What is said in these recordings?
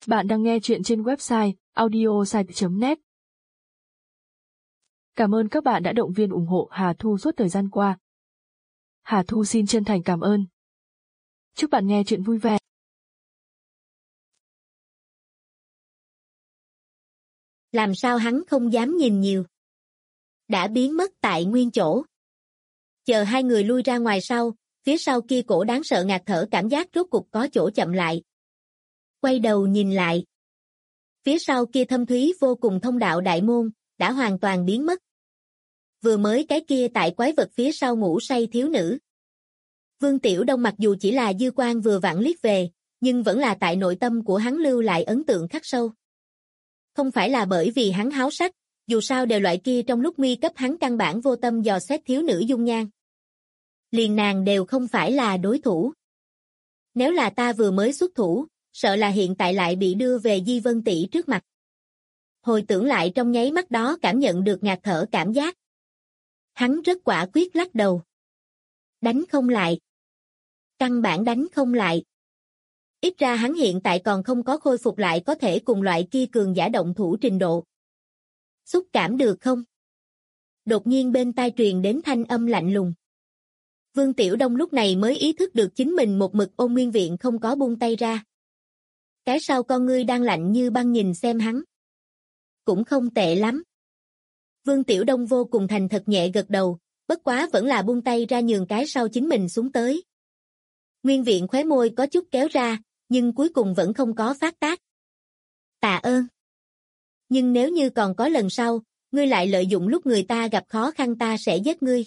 Bạn đang nghe chuyện trên website audiosite.net. Cảm ơn các bạn đã động viên ủng hộ Hà Thu suốt thời gian qua. Hà Thu xin chân thành cảm ơn. Chúc bạn nghe chuyện vui vẻ. Làm sao hắn không dám nhìn nhiều. Đã biến mất tại nguyên chỗ. Chờ hai người lui ra ngoài sau, phía sau kia cổ đáng sợ ngạt thở cảm giác rốt cục có chỗ chậm lại. Quay đầu nhìn lại. Phía sau kia thâm thúy vô cùng thông đạo đại môn, đã hoàn toàn biến mất. Vừa mới cái kia tại quái vật phía sau ngủ say thiếu nữ. Vương Tiểu Đông mặc dù chỉ là dư quan vừa vặn liếc về, nhưng vẫn là tại nội tâm của hắn lưu lại ấn tượng khắc sâu. Không phải là bởi vì hắn háo sắc, dù sao đều loại kia trong lúc nguy cấp hắn căn bản vô tâm dò xét thiếu nữ dung nhan. Liền nàng đều không phải là đối thủ. Nếu là ta vừa mới xuất thủ, sợ là hiện tại lại bị đưa về Di Vân tỷ trước mặt. Hồi tưởng lại trong nháy mắt đó cảm nhận được ngạt thở cảm giác. Hắn rất quả quyết lắc đầu. Đánh không lại. Căn bản đánh không lại. Ít ra hắn hiện tại còn không có khôi phục lại có thể cùng loại kia cường giả động thủ trình độ. Xúc cảm được không? Đột nhiên bên tai truyền đến thanh âm lạnh lùng. Vương Tiểu Đông lúc này mới ý thức được chính mình một mực ôm Nguyên Viện không có buông tay ra. Cái sau con ngươi đang lạnh như băng nhìn xem hắn. Cũng không tệ lắm. Vương Tiểu Đông vô cùng thành thật nhẹ gật đầu, bất quá vẫn là buông tay ra nhường cái sau chính mình xuống tới. Nguyên Viện khóe môi có chút kéo ra, nhưng cuối cùng vẫn không có phát tác. Tạ ơn. Nhưng nếu như còn có lần sau, ngươi lại lợi dụng lúc người ta gặp khó khăn ta sẽ giết ngươi.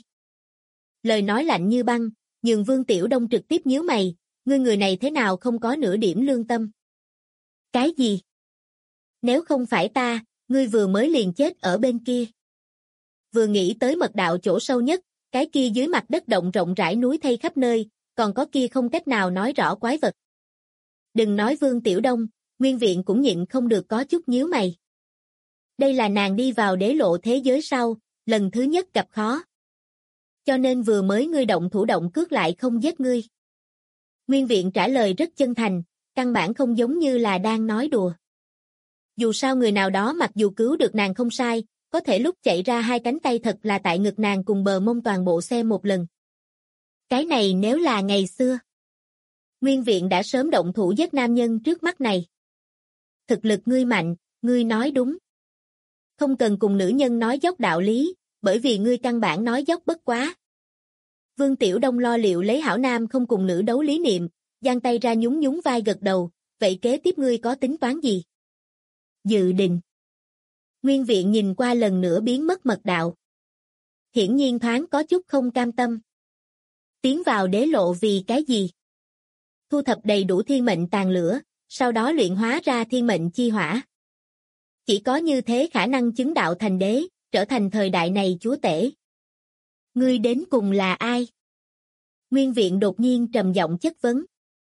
Lời nói lạnh như băng, nhường Vương Tiểu Đông trực tiếp nhíu mày, ngươi người này thế nào không có nửa điểm lương tâm. Cái gì? Nếu không phải ta, ngươi vừa mới liền chết ở bên kia. Vừa nghĩ tới mật đạo chỗ sâu nhất, cái kia dưới mặt đất động rộng rãi núi thây khắp nơi, còn có kia không cách nào nói rõ quái vật. Đừng nói Vương Tiểu Đông, Nguyên Viện cũng nhịn không được có chút nhíu mày. Đây là nàng đi vào đế lộ thế giới sau, lần thứ nhất gặp khó. Cho nên vừa mới ngươi động thủ động cước lại không giết ngươi. Nguyên Viện trả lời rất chân thành, căn bản không giống như là đang nói đùa. Dù sao người nào đó mặc dù cứu được nàng không sai, có thể lúc chạy ra hai cánh tay thật là tại ngực nàng cùng bờ mông toàn bộ xem một lần. Cái này nếu là ngày xưa. Nguyên Viện đã sớm động thủ giết nam nhân trước mắt này. Thực lực ngươi mạnh, ngươi nói đúng. Không cần cùng nữ nhân nói dốc đạo lý, bởi vì ngươi căn bản nói dốc bất quá. Vương Tiểu Đông lo liệu lấy hảo nam không cùng nữ đấu lý niệm, giang tay ra nhún nhún vai gật đầu, vậy kế tiếp ngươi có tính toán gì? Dự định. Nguyên Viện nhìn qua lần nữa biến mất mật đạo. Hiển nhiên thoáng có chút không cam tâm. Tiến vào đế lộ vì cái gì? Thu thập đầy đủ thiên mệnh tàn lửa, sau đó luyện hóa ra thiên mệnh chi hỏa. Chỉ có như thế khả năng chứng đạo thành đế, trở thành thời đại này chúa tể. Ngươi đến cùng là ai? Nguyên Viện đột nhiên trầm giọng chất vấn.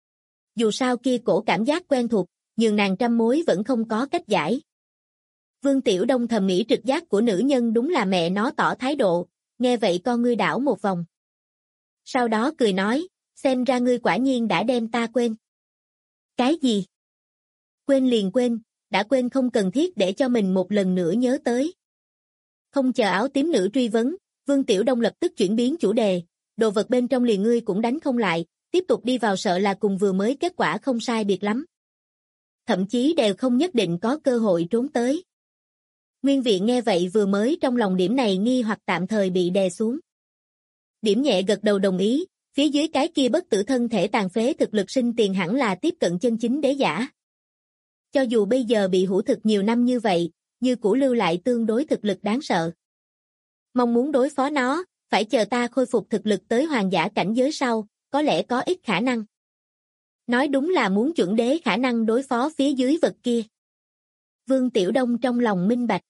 Dù sao kia cổ cảm giác quen thuộc, nhường nàng trăm mối vẫn không có cách giải. Vương Tiểu Đông thầm nghĩ trực giác của nữ nhân đúng là mẹ nó tỏ thái độ, nghe vậy con ngươi đảo một vòng. Sau đó cười nói, xem ra ngươi quả nhiên đã đem ta quên. Cái gì? Quên liền quên, đã quên không cần thiết để cho mình một lần nữa nhớ tới. Không chờ áo tím nữ truy vấn, Vương Tiểu Đông lập tức chuyển biến chủ đề, đồ vật bên trong liền ngươi cũng đánh không lại, tiếp tục đi vào sợ là cùng vừa mới kết quả không sai biệt lắm. Thậm chí đều không nhất định có cơ hội trốn tới. Nguyên Viện nghe vậy vừa mới trong lòng điểm này nghi hoặc tạm thời bị đè xuống. Điểm nhẹ gật đầu đồng ý, phía dưới cái kia bất tử thân thể tàn phế thực lực sinh tiền hẳn là tiếp cận chân chính đế giả. Cho dù bây giờ bị hủ thực nhiều năm như vậy, như cũ lưu lại tương đối thực lực đáng sợ. Mong muốn đối phó nó, phải chờ ta khôi phục thực lực tới hoàng giả cảnh giới sau, có lẽ có ít khả năng. Nói đúng là muốn chuẩn đế khả năng đối phó phía dưới vật kia. Vương Tiểu Đông trong lòng minh bạch.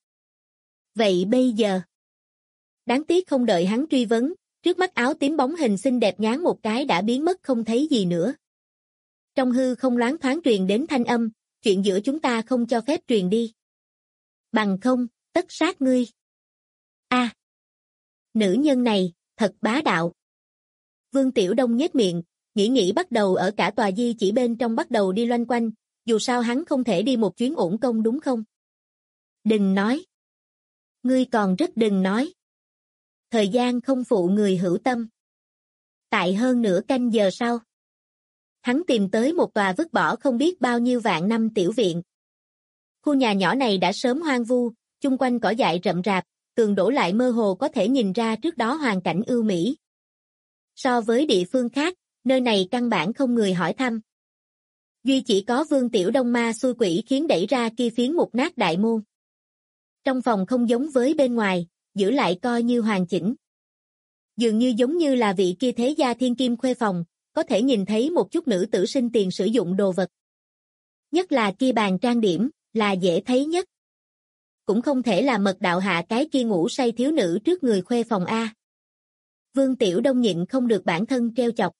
Vậy bây giờ? Đáng tiếc không đợi hắn truy vấn, trước mắt áo tím bóng hình xinh đẹp nhoáng một cái đã biến mất không thấy gì nữa. Trong hư không loáng thoáng truyền đến thanh âm, chuyện giữa chúng ta không cho phép truyền đi. Bằng không, tất sát ngươi. A, nữ nhân này, thật bá đạo. Vương Tiểu Đông nhếch miệng, nghĩ bắt đầu ở cả tòa di chỉ bên trong bắt đầu đi loanh quanh, dù sao hắn không thể đi một chuyến uổng công đúng không? Đừng nói. Ngươi còn rất đừng nói. Thời gian không phụ người hữu tâm. Tại hơn nửa canh giờ sau, hắn tìm tới một tòa vứt bỏ không biết bao nhiêu vạn năm tiểu viện. Khu nhà nhỏ này đã sớm hoang vu, chung quanh cỏ dại rậm rạp, tường đổ lại mơ hồ có thể nhìn ra trước đó hoàn cảnh ưu mỹ. So với địa phương khác, nơi này căn bản không người hỏi thăm. Duy chỉ có Vương Tiểu Đông ma xui quỷ khiến đẩy ra kia phiến mục nát đại môn. Trong phòng không giống với bên ngoài, giữ lại coi như hoàn chỉnh. Dường như giống như là vị kia thế gia thiên kim khuê phòng, có thể nhìn thấy một chút nữ tử sinh tiền sử dụng đồ vật. Nhất là kia bàn trang điểm, là dễ thấy nhất. Cũng không thể là mật đạo hạ cái kia ngủ say thiếu nữ trước người khuê phòng A. Vương Tiểu Đông nhịn không được bản thân treo chọc.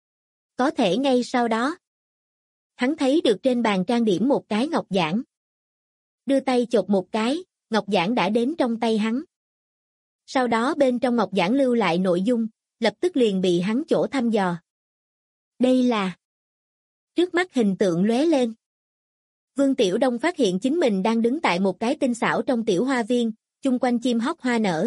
Có thể ngay sau đó, hắn thấy được trên bàn trang điểm một cái ngọc giản. Đưa tay chộp một cái, ngọc giản đã đến trong tay hắn. Sau đó bên trong ngọc giản lưu lại nội dung, lập tức liền bị hắn chỗ thăm dò. Đây là... Trước mắt hình tượng lóe lên. Vương Tiểu Đông phát hiện chính mình đang đứng tại một cái tinh xảo trong tiểu hoa viên, chung quanh chim hót hoa nở.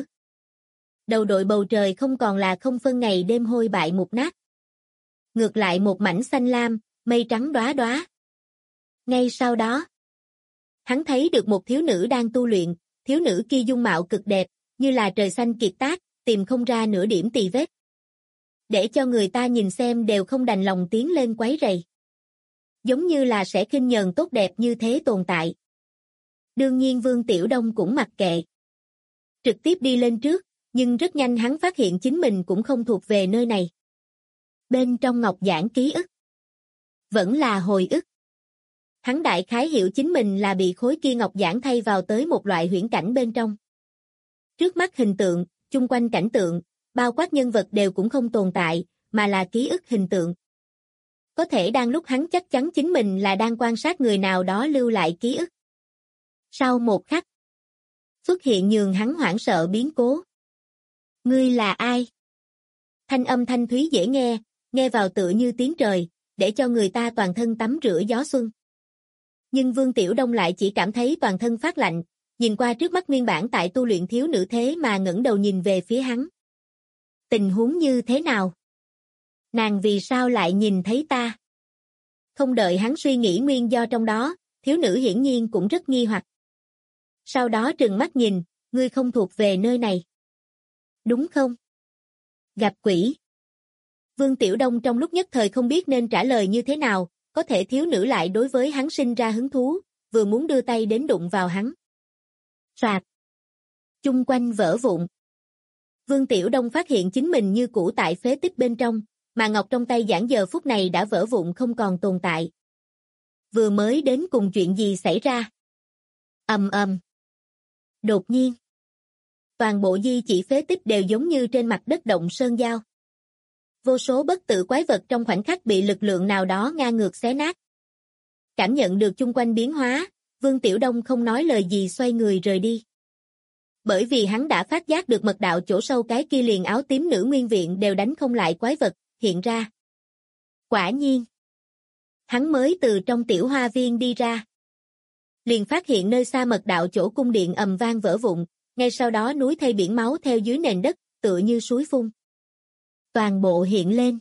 Đầu đội bầu trời không còn là không phân ngày đêm hôi bại mục nát. Ngược lại một mảnh xanh lam, mây trắng đóa đóa. Ngay sau đó, hắn thấy được một thiếu nữ đang tu luyện, thiếu nữ kia dung mạo cực đẹp, như là trời xanh kiệt tác, tìm không ra nửa điểm tì vết. Để cho người ta nhìn xem đều không đành lòng tiến lên quấy rầy. Giống như là sẽ khinh nhờn tốt đẹp như thế tồn tại. Đương nhiên Vương Tiểu Đông cũng mặc kệ. Trực tiếp đi lên trước, nhưng rất nhanh hắn phát hiện chính mình cũng không thuộc về nơi này. Bên trong ngọc giản ký ức, vẫn là hồi ức. Hắn đại khái hiểu chính mình là bị khối kia ngọc giản thay vào tới một loại huyễn cảnh bên trong. Trước mắt hình tượng, chung quanh cảnh tượng, bao quát nhân vật đều cũng không tồn tại, mà là ký ức hình tượng. Có thể đang lúc hắn chắc chắn chính mình là đang quan sát người nào đó lưu lại ký ức. Sau một khắc, xuất hiện nhường hắn hoảng sợ biến cố. Ngươi là ai? Thanh âm thanh thúy dễ nghe, nghe vào tựa như tiếng trời, để cho người ta toàn thân tắm rửa gió xuân. Nhưng Vương Tiểu Đông lại chỉ cảm thấy toàn thân phát lạnh, nhìn qua trước mắt nguyên bản tại tu luyện thiếu nữ thế mà ngẩng đầu nhìn về phía hắn. Tình huống như thế nào? Nàng vì sao lại nhìn thấy ta? Không đợi hắn suy nghĩ nguyên do trong đó, thiếu nữ hiển nhiên cũng rất nghi hoặc. Sau đó trừng mắt nhìn, ngươi không thuộc về nơi này. Đúng không? Gặp quỷ. Vương Tiểu Đông trong lúc nhất thời không biết nên trả lời như thế nào, có thể thiếu nữ lại đối với hắn sinh ra hứng thú, vừa muốn đưa tay đến đụng vào hắn. Soạt. Chung quanh vỡ vụn. Vương Tiểu Đông phát hiện chính mình như cũ tại phế tích bên trong, mà ngọc trong tay giảng giờ phút này đã vỡ vụn không còn tồn tại. Vừa mới đến cùng chuyện gì xảy ra? Ầm ầm. Đột nhiên, toàn bộ di chỉ phế tích đều giống như trên mặt đất động sơn dao. Vô số bất tử quái vật trong khoảnh khắc bị lực lượng nào đó ngang ngược xé nát. Cảm nhận được chung quanh biến hóa, Vương Tiểu Đông không nói lời gì xoay người rời đi. Bởi vì hắn đã phát giác được mật đạo chỗ sâu cái kia liền áo tím nữ nguyên viện đều đánh không lại quái vật, hiện ra. Quả nhiên, hắn mới từ trong tiểu hoa viên đi ra. Liền phát hiện nơi xa mật đạo chỗ cung điện ầm vang vỡ vụn, ngay sau đó núi thây biển máu theo dưới nền đất, tựa như suối phun. Toàn bộ hiện lên.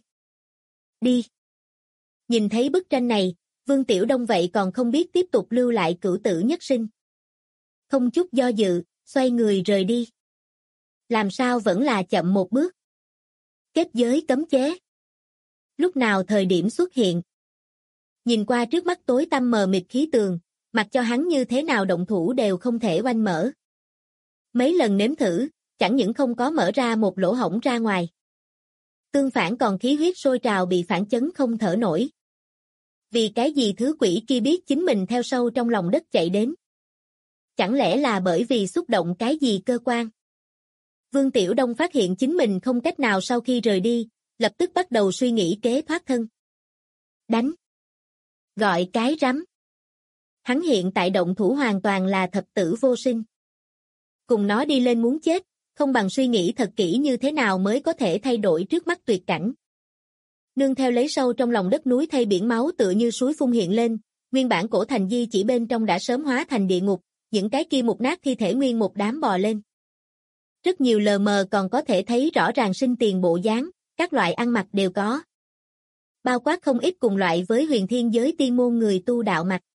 Đi. Nhìn thấy bức tranh này, Vương Tiểu Đông vậy còn không biết tiếp tục lưu lại cửu tử nhất sinh. Không chút do dự, xoay người rời đi. Làm sao vẫn là chậm một bước. Kết giới cấm chế. Lúc nào thời điểm xuất hiện. Nhìn qua trước mắt tối tăm mờ mịt khí tường, mặc cho hắn như thế nào động thủ đều không thể oanh mở. Mấy lần nếm thử, chẳng những không có mở ra một lỗ hổng ra ngoài. Tương phản còn khí huyết sôi trào bị phản chấn không thở nổi. Vì cái gì thứ quỷ kia biết chính mình theo sâu trong lòng đất chạy đến? Chẳng lẽ là bởi vì xúc động cái gì cơ quan? Vương Tiểu Đông phát hiện chính mình không cách nào sau khi rời đi, lập tức bắt đầu suy nghĩ kế thoát thân. Đánh. Gọi cái rắm. Hắn hiện tại động thủ hoàn toàn là thập tử vô sinh. Cùng nó đi lên muốn chết, không bằng suy nghĩ thật kỹ như thế nào mới có thể thay đổi trước mắt tuyệt cảnh. Nương theo lấy sâu trong lòng đất núi thây biển máu tựa như suối phun hiện lên, nguyên bản cổ thành di chỉ bên trong đã sớm hóa thành địa ngục, những cái kia mục nát thi thể nguyên một đám bò lên. Rất nhiều lờ mờ còn có thể thấy rõ ràng sinh tiền bộ dáng, các loại ăn mặc đều có. Bao quát không ít cùng loại với huyền thiên giới tiên môn người tu đạo mặc.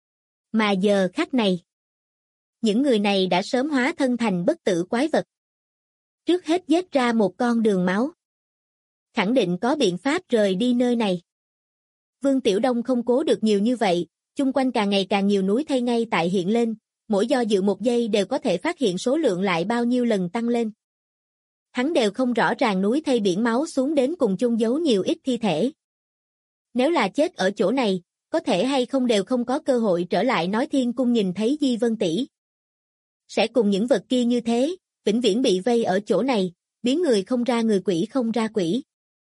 Mà giờ khắc này, những người này đã sớm hóa thân thành bất tử quái vật. Trước hết giết ra một con đường máu. Khẳng định có biện pháp rời đi nơi này. Vương Tiểu Đông không cố được nhiều như vậy, chung quanh càng ngày càng nhiều núi thây ngay tại hiện lên, mỗi do dự một giây đều có thể phát hiện số lượng lại bao nhiêu lần tăng lên. Hắn đều không rõ ràng núi thây biển máu xuống đến cùng chung giấu nhiều ít thi thể. Nếu là chết ở chỗ này, có thể hay không đều không có cơ hội trở lại nói thiên cung nhìn thấy Di Vân tỷ. Sẽ cùng những vật kia như thế, vĩnh viễn bị vây ở chỗ này, biến người không ra người quỷ không ra quỷ.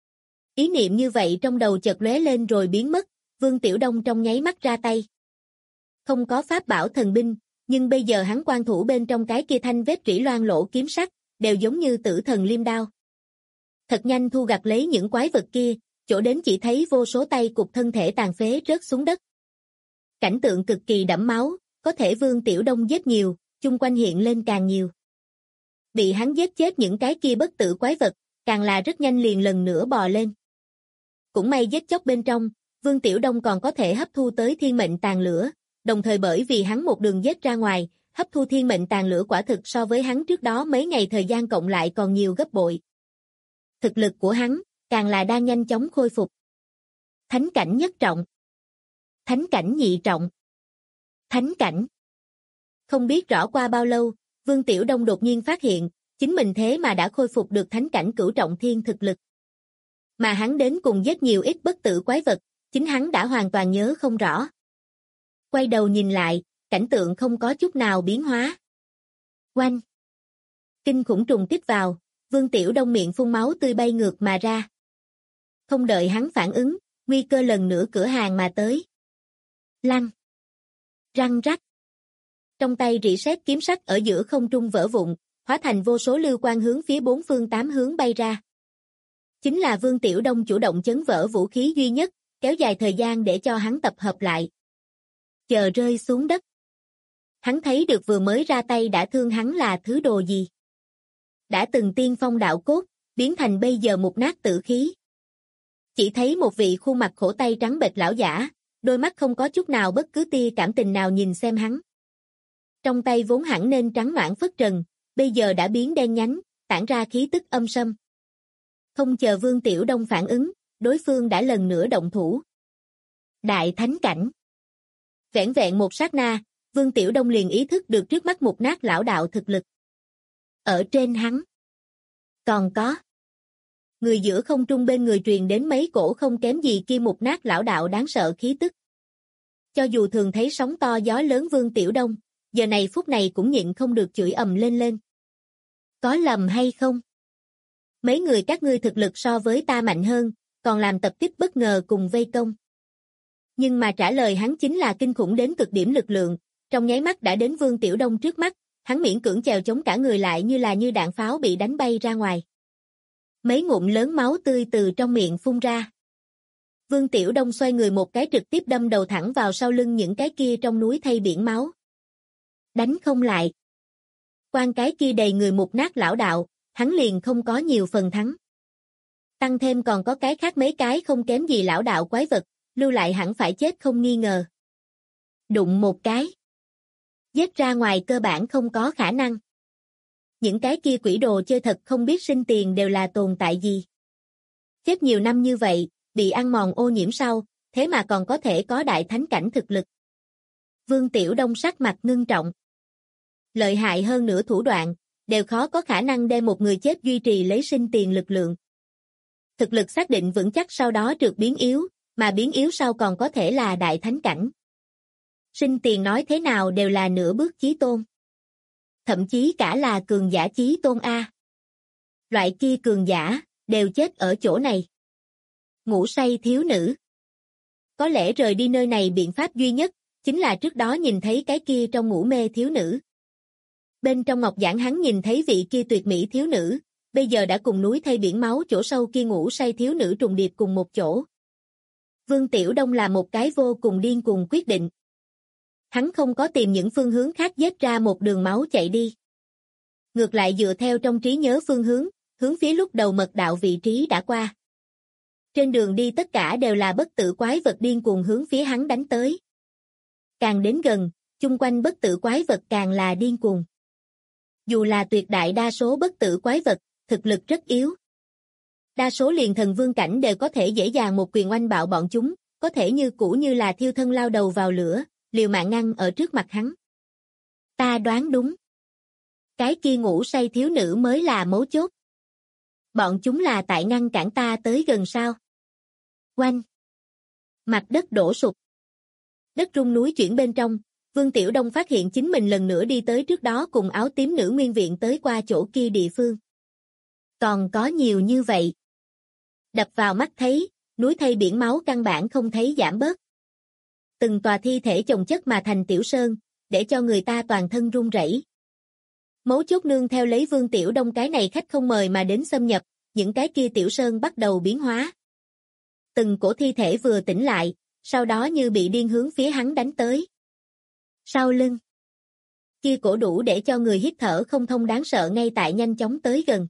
Ý niệm như vậy trong đầu chợt lóe lên rồi biến mất, Vương Tiểu Đông trong nháy mắt ra tay. Không có pháp bảo thần binh, nhưng bây giờ hắn quan thủ bên trong cái kia thanh vết rỉ loang lỗ kiếm sắc, đều giống như tử thần liêm đao. Thật nhanh thu gặt lấy những quái vật kia, chỗ đến chỉ thấy vô số tay cục thân thể tàn phế rớt xuống đất. Cảnh tượng cực kỳ đẫm máu, có thể Vương Tiểu Đông giết nhiều, chung quanh hiện lên càng nhiều. Bị hắn giết chết những cái kia bất tử quái vật, càng là rất nhanh liền lần nữa bò lên. Cũng may giết chóc bên trong, Vương Tiểu Đông còn có thể hấp thu tới thiên mệnh tàn lửa, đồng thời bởi vì hắn một đường giết ra ngoài, hấp thu thiên mệnh tàn lửa quả thực so với hắn trước đó mấy ngày thời gian cộng lại còn nhiều gấp bội. Thực lực của hắn, càng là đang nhanh chóng khôi phục. Thánh cảnh nhất trọng. Thánh cảnh nhị trọng. Thánh cảnh. Không biết rõ qua bao lâu, Vương Tiểu Đông đột nhiên phát hiện, chính mình thế mà đã khôi phục được thánh cảnh cửu trọng thiên thực lực. Mà hắn đến cùng giết nhiều ít bất tử quái vật, chính hắn đã hoàn toàn nhớ không rõ. Quay đầu nhìn lại, cảnh tượng không có chút nào biến hóa. Oanh! Kinh khủng trùng kích vào, Vương Tiểu Đông miệng phun máu tươi bay ngược mà ra. Không đợi hắn phản ứng, nguy cơ lần nữa cửa hàng mà tới. Lăn! Răng rắc! Trong tay rỉ sét kiếm sắc ở giữa không trung vỡ vụn, hóa thành vô số lưu quang hướng phía bốn phương tám hướng bay ra. Chính là Vương Tiểu Đông chủ động chấn vỡ vũ khí duy nhất, kéo dài thời gian để cho hắn tập hợp lại. Chờ rơi xuống đất. Hắn thấy được vừa mới ra tay đã thương hắn là thứ đồ gì. Đã từng tiên phong đạo cốt, biến thành bây giờ mục nát tử khí. Chỉ thấy một vị khuôn mặt khổ tay trắng bệch lão giả, đôi mắt không có chút nào bất cứ tia cảm tình nào nhìn xem hắn. Trong tay vốn hẳn nên trắng noãn phất trần, bây giờ đã biến đen nhánh, tản ra khí tức âm sâm. Không chờ Vương Tiểu Đông phản ứng, đối phương đã lần nữa động thủ. Đại thánh cảnh. Vẻn vẹn một sát na, Vương Tiểu Đông liền ý thức được trước mắt mục nát lão đạo thực lực. Ở trên hắn. Còn có. Người giữa không trung bên người truyền đến mấy cổ không kém gì kia mục nát lão đạo đáng sợ khí tức. Cho dù thường thấy sóng to gió lớn Vương Tiểu Đông, giờ này phút này cũng nhịn không được chửi ầm lên. Có lầm hay không? Mấy người các ngươi thực lực so với ta mạnh hơn, còn làm tập kích bất ngờ cùng vây công. Nhưng mà trả lời hắn chính là kinh khủng đến cực điểm lực lượng, trong nháy mắt đã đến Vương Tiểu Đông trước mắt, hắn miễn cưỡng chèo chống cả người lại như đạn pháo bị đánh bay ra ngoài. Mấy ngụm lớn máu tươi từ trong miệng phun ra. Vương Tiểu Đông xoay người một cái trực tiếp đâm đầu thẳng vào sau lưng những cái kia trong núi thây biển máu. Đánh không lại. Quan cái kia đầy người mục nát lão đạo, hắn liền không có nhiều phần thắng. Tăng thêm còn có cái khác mấy cái không kém gì lão đạo quái vật, lưu lại hẳn phải chết không nghi ngờ. Đụng một cái. Giết ra ngoài cơ bản không có khả năng. Những cái kia quỷ đồ chơi thật không biết sinh tiền đều là tồn tại gì. Chết nhiều năm như vậy, bị ăn mòn ô nhiễm sau, thế mà còn có thể có đại thánh cảnh thực lực. Vương Tiểu Đông sắc mặt ngưng trọng. Lợi hại hơn nữa thủ đoạn, đều khó có khả năng đem một người chết duy trì lấy sinh tiền lực lượng. Thực lực xác định vững chắc sau đó trượt biến yếu, mà biến yếu sau còn có thể là đại thánh cảnh. Sinh tiền nói thế nào đều là nửa bước chí tôn. Thậm chí cả là cường giả chí tôn A. Loại kia cường giả, đều chết ở chỗ này. Ngủ say thiếu nữ. Có lẽ rời đi nơi này biện pháp duy nhất, chính là trước đó nhìn thấy cái kia trong ngủ mê thiếu nữ. Bên trong ngọc giảng hắn nhìn thấy vị kia tuyệt mỹ thiếu nữ, bây giờ đã cùng núi thây biển máu chỗ sâu kia ngủ say thiếu nữ trùng điệp cùng một chỗ. Vương Tiểu Đông là một cái vô cùng điên cuồng quyết định. Hắn không có tìm những phương hướng khác giết ra một đường máu chạy đi. Ngược lại dựa theo trong trí nhớ phương hướng, hướng phía lúc đầu mật đạo vị trí đã qua. Trên đường đi tất cả đều là bất tử quái vật điên cuồng hướng phía hắn đánh tới. Càng đến gần, chung quanh bất tử quái vật càng là điên cuồng. Dù là tuyệt đại đa số bất tử quái vật, thực lực rất yếu. Đa số liền thần vương cảnh đều có thể dễ dàng một quyền oanh bạo bọn chúng, có thể như cũ như là thiêu thân lao đầu vào lửa, liều mạng ngăn ở trước mặt hắn. Ta đoán đúng. Cái kia ngủ say thiếu nữ mới là mấu chốt. Bọn chúng là tại ngăn cản ta tới gần sao? Oanh! Mặt đất đổ sụp. Đất rung núi chuyển bên trong, Vương Tiểu Đông phát hiện chính mình lần nữa đi tới trước đó cùng áo tím nữ nguyên viện tới qua chỗ kia địa phương. Còn có nhiều như vậy. Đập vào mắt thấy, núi thây biển máu căn bản không thấy giảm bớt. Từng tòa thi thể chồng chất mà thành tiểu sơn, để cho người ta toàn thân run rẩy. Mấu chốt nương theo lấy Vương Tiểu Đông cái này khách không mời mà đến xâm nhập, những cái kia tiểu sơn bắt đầu biến hóa. Từng cổ thi thể vừa tỉnh lại, sau đó như bị điên hướng phía hắn đánh tới. Sau lưng. Kia cổ đủ để cho người hít thở không thông đáng sợ ngay tại nhanh chóng tới gần.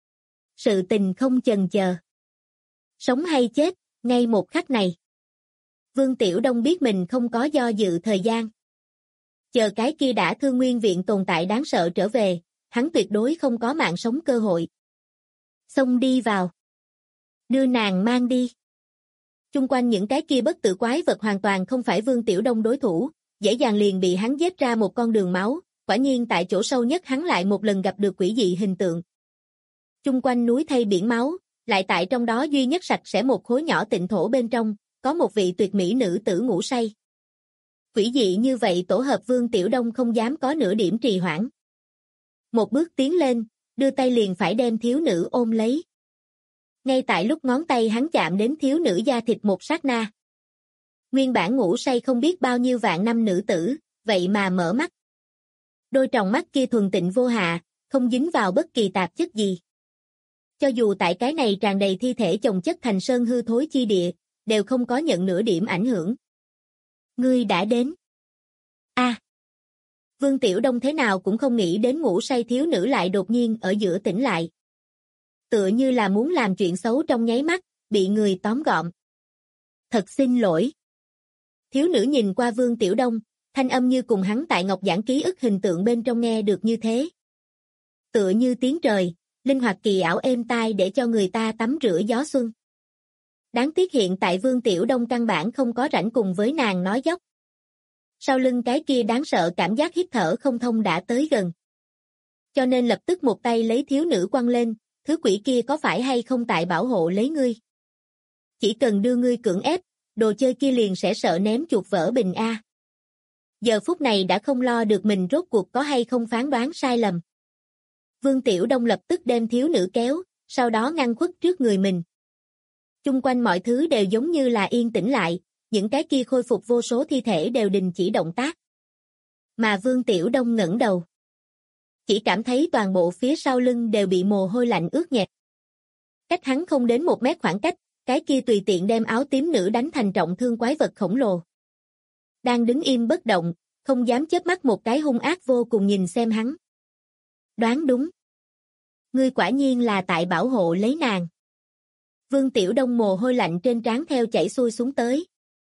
Sự tình không chần chờ. Sống hay chết, ngay một khắc này. Vương Tiểu Đông biết mình không có do dự thời gian. Chờ cái kia đã thương nguyên viện tồn tại đáng sợ trở về, hắn tuyệt đối không có mạng sống cơ hội. Xông đi vào. Đưa nàng mang đi. Chung quanh những cái kia bất tử quái vật hoàn toàn không phải Vương Tiểu Đông đối thủ, dễ dàng liền bị hắn giết ra một con đường máu, quả nhiên tại chỗ sâu nhất hắn lại một lần gặp được quỷ dị hình tượng. Chung quanh núi thây biển máu, lại tại trong đó duy nhất sạch sẽ một khối nhỏ tịnh thổ bên trong, có một vị tuyệt mỹ nữ tử ngủ say. Quỷ dị như vậy tổ hợp Vương Tiểu Đông không dám có nửa điểm trì hoãn. Một bước tiến lên, đưa tay liền phải đem thiếu nữ ôm lấy. Ngay tại lúc ngón tay hắn chạm đến thiếu nữ da thịt một sát na. Nguyên bản ngủ say không biết bao nhiêu vạn năm nữ tử, vậy mà mở mắt. Đôi tròng mắt kia thuần tịnh vô hạ, không dính vào bất kỳ tạp chất gì. Cho dù tại cái này tràn đầy thi thể chồng chất thành sơn hư thối chi địa, đều không có nhận nửa điểm ảnh hưởng. Ngươi đã đến. Vương Tiểu Đông thế nào cũng không nghĩ đến ngủ say thiếu nữ lại đột nhiên ở giữa tỉnh lại. Tựa như là muốn làm chuyện xấu trong nháy mắt, bị người tóm gọn. Thật xin lỗi. Thiếu nữ nhìn qua Vương Tiểu Đông, thanh âm như cùng hắn tại ngọc giản ký ức hình tượng bên trong nghe được như thế. Tựa như tiếng trời, linh hoạt kỳ ảo êm tai để cho người ta tắm rửa gió xuân. Đáng tiếc hiện tại Vương Tiểu Đông căn bản không có rảnh cùng với nàng nói dốc. Sau lưng cái kia đáng sợ cảm giác hít thở không thông đã tới gần. Cho nên lập tức một tay lấy thiếu nữ quăng lên, thứ quỷ kia có phải hay không tại bảo hộ lấy ngươi. Chỉ cần đưa ngươi cưỡng ép, đồ chơi kia liền sẽ sợ ném chuột vỡ bình A. Giờ phút này đã không lo được mình rốt cuộc có hay không phán đoán sai lầm. Vương Tiểu Đông lập tức đem thiếu nữ kéo, sau đó ngăn khuất trước người mình. Chung quanh mọi thứ đều giống như là yên tĩnh lại, những cái kia khôi phục vô số thi thể đều đình chỉ động tác. Mà Vương Tiểu Đông ngẩng đầu. Chỉ cảm thấy toàn bộ phía sau lưng đều bị mồ hôi lạnh ướt nhẹp. Cách hắn không đến 1 mét khoảng cách, cái kia tùy tiện đem áo tím nữ đánh thành trọng thương quái vật khổng lồ. Đang đứng im bất động, không dám chớp mắt một cái hung ác vô cùng nhìn xem hắn. Đoán đúng. Ngươi quả nhiên là tại bảo hộ lấy nàng. Vương Tiểu Đông mồ hôi lạnh trên trán theo chảy xuôi xuống tới.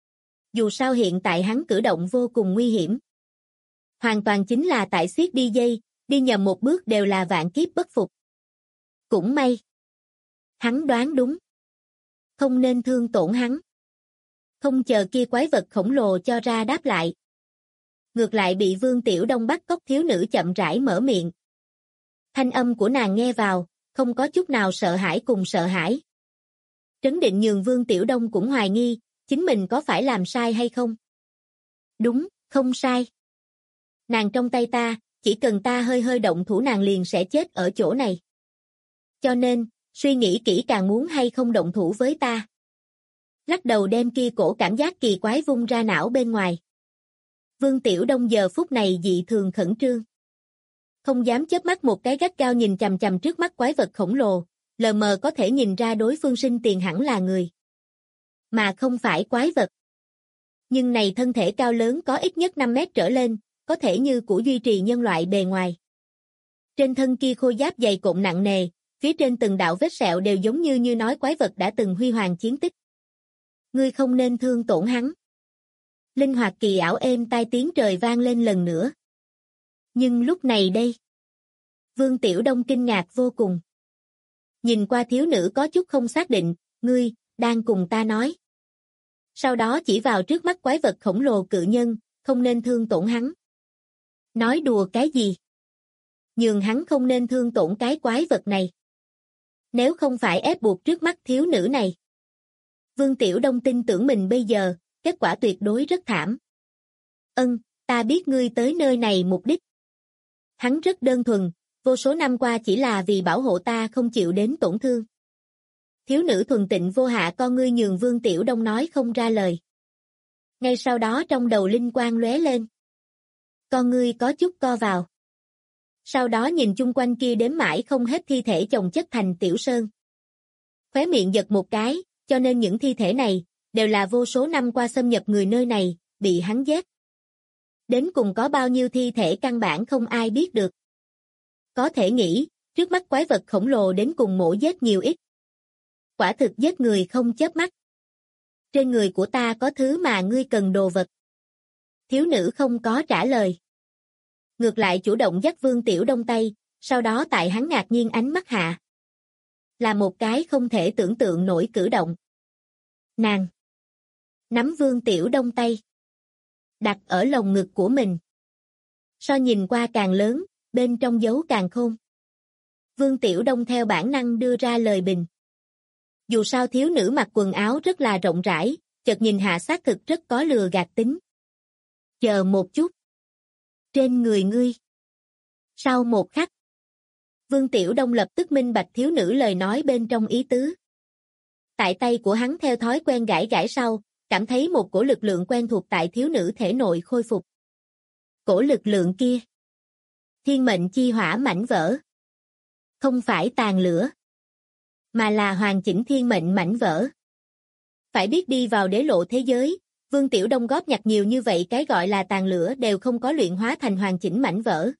Dù sao hiện tại hắn cử động vô cùng nguy hiểm. Hoàn toàn chính là tại siết đi dây, đi nhầm một bước đều là vạn kiếp bất phục. Cũng may. Hắn đoán đúng. Không nên thương tổn hắn. Không chờ kia quái vật khổng lồ cho ra đáp lại. Ngược lại bị Vương Tiểu Đông bắt cóc thiếu nữ chậm rãi mở miệng. Thanh âm của nàng nghe vào, không có chút nào sợ hãi cùng sợ hãi. Trấn định nhường Vương Tiểu Đông cũng hoài nghi, chính mình có phải làm sai hay không? Đúng, không sai. Nàng trong tay ta, chỉ cần ta hơi hơi động thủ nàng liền sẽ chết ở chỗ này. Cho nên, suy nghĩ kỹ càng muốn hay không động thủ với ta. Lắc đầu đem kia cổ cảm giác kỳ quái vung ra não bên ngoài. Vương Tiểu Đông giờ phút này dị thường khẩn trương. Không dám chớp mắt một cái gắt gao nhìn chằm chằm trước mắt quái vật khổng lồ, lờ mờ có thể nhìn ra đối phương sinh tiền hẳn là người. mà không phải quái vật. Nhưng này thân thể cao lớn có ít nhất 5 mét trở lên, có thể như của duy trì nhân loại bề ngoài. Trên thân kia khôi giáp dày cộm nặng nề, phía trên từng đạo vết sẹo đều giống như nói quái vật đã từng huy hoàng chiến tích. Ngươi không nên thương tổn hắn. Linh hoạt kỳ ảo êm tai tiếng trời vang lên lần nữa. Nhưng lúc này đây, Vương Tiểu Đông kinh ngạc vô cùng. Nhìn qua thiếu nữ có chút không xác định, ngươi, đang cùng ta nói. Sau đó chỉ vào trước mắt quái vật khổng lồ cự nhân, không nên thương tổn hắn. Nói đùa cái gì? Nhường hắn không nên thương tổn cái quái vật này. Nếu không phải ép buộc trước mắt thiếu nữ này. Vương Tiểu Đông tin tưởng mình bây giờ, kết quả tuyệt đối rất thảm. Ta biết ngươi tới nơi này mục đích. Hắn rất đơn thuần, vô số năm qua chỉ là vì bảo hộ ta không chịu đến tổn thương. Thiếu nữ thuần tịnh vô hạ con ngươi nhường Vương Tiểu Đông nói không ra lời. Ngay sau đó trong đầu linh quang lóe lên. Con ngươi có chút co vào. Sau đó nhìn chung quanh kia đếm mãi không hết thi thể chồng chất thành tiểu sơn. Khóe miệng giật một cái, cho nên những thi thể này, đều là vô số năm qua xâm nhập người nơi này, bị hắn giết. Đến cùng có bao nhiêu thi thể căn bản không ai biết được. Có thể nghĩ, trước mắt quái vật khổng lồ đến cùng mổ giết nhiều ít. Quả thực giết người không chớp mắt. Trên người của ta có thứ mà ngươi cần đồ vật. Thiếu nữ không có trả lời. Ngược lại chủ động dắt Vương Tiểu Đông tay, sau đó tại hắn ngạc nhiên ánh mắt hạ. Là một cái không thể tưởng tượng nổi cử động. Nàng nắm Vương Tiểu Đông tay, đặt ở lồng ngực của mình. So nhìn qua càng lớn, bên trong giấu càng khôn. Vương Tiểu Đông theo bản năng đưa ra lời bình. Dù sao thiếu nữ mặc quần áo rất là rộng rãi, chợt nhìn hạ xác thực rất có lừa gạt tính. Chờ một chút. Trên người ngươi. Sau một khắc, Vương Tiểu Đông lập tức minh bạch thiếu nữ lời nói bên trong ý tứ. Tại tay của hắn theo thói quen gãi gãi sau, cảm thấy một cổ lực lượng quen thuộc tại thiếu nữ thể nội khôi phục. Cổ lực lượng kia. Thiên mệnh chi hỏa mảnh vỡ. Không phải tàn lửa, mà là hoàn chỉnh thiên mệnh mảnh vỡ. Phải biết đi vào đế lộ thế giới, Vương Tiểu Đông góp nhặt nhiều như vậy cái gọi là tàn lửa đều không có luyện hóa thành hoàn chỉnh mảnh vỡ.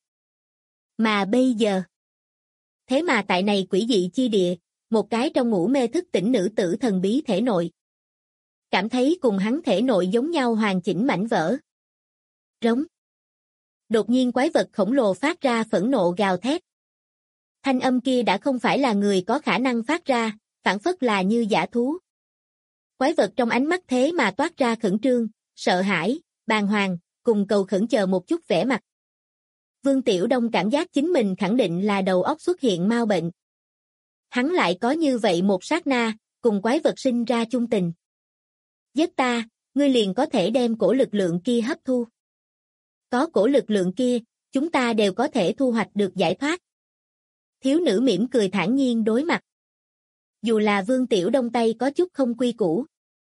Mà bây giờ, thế mà tại này quỷ dị chi địa, một cái trong ngủ mê thức tỉnh nữ tử thần bí thể nội. Cảm thấy cùng hắn thể nội giống nhau hoàn chỉnh mảnh vỡ. Rống. Đột nhiên quái vật khổng lồ phát ra phẫn nộ gào thét. Thanh âm kia đã không phải là người có khả năng phát ra, phản phất là như dã thú. Quái vật trong ánh mắt thế mà toát ra khẩn trương, sợ hãi, bàng hoàng, cùng cầu khẩn chờ một chút vẻ mặt. Vương Tiểu Đông cảm giác chính mình khẳng định là đầu óc xuất hiện mau bệnh. Hắn lại có như vậy một sát na, cùng quái vật sinh ra chung tình. Giết ta, ngươi liền có thể đem cổ lực lượng kia hấp thu. Có cổ lực lượng kia, chúng ta đều có thể thu hoạch được giải thoát. Thiếu nữ mỉm cười thản nhiên đối mặt. Dù là Vương Tiểu Đông tay có chút không quy củ.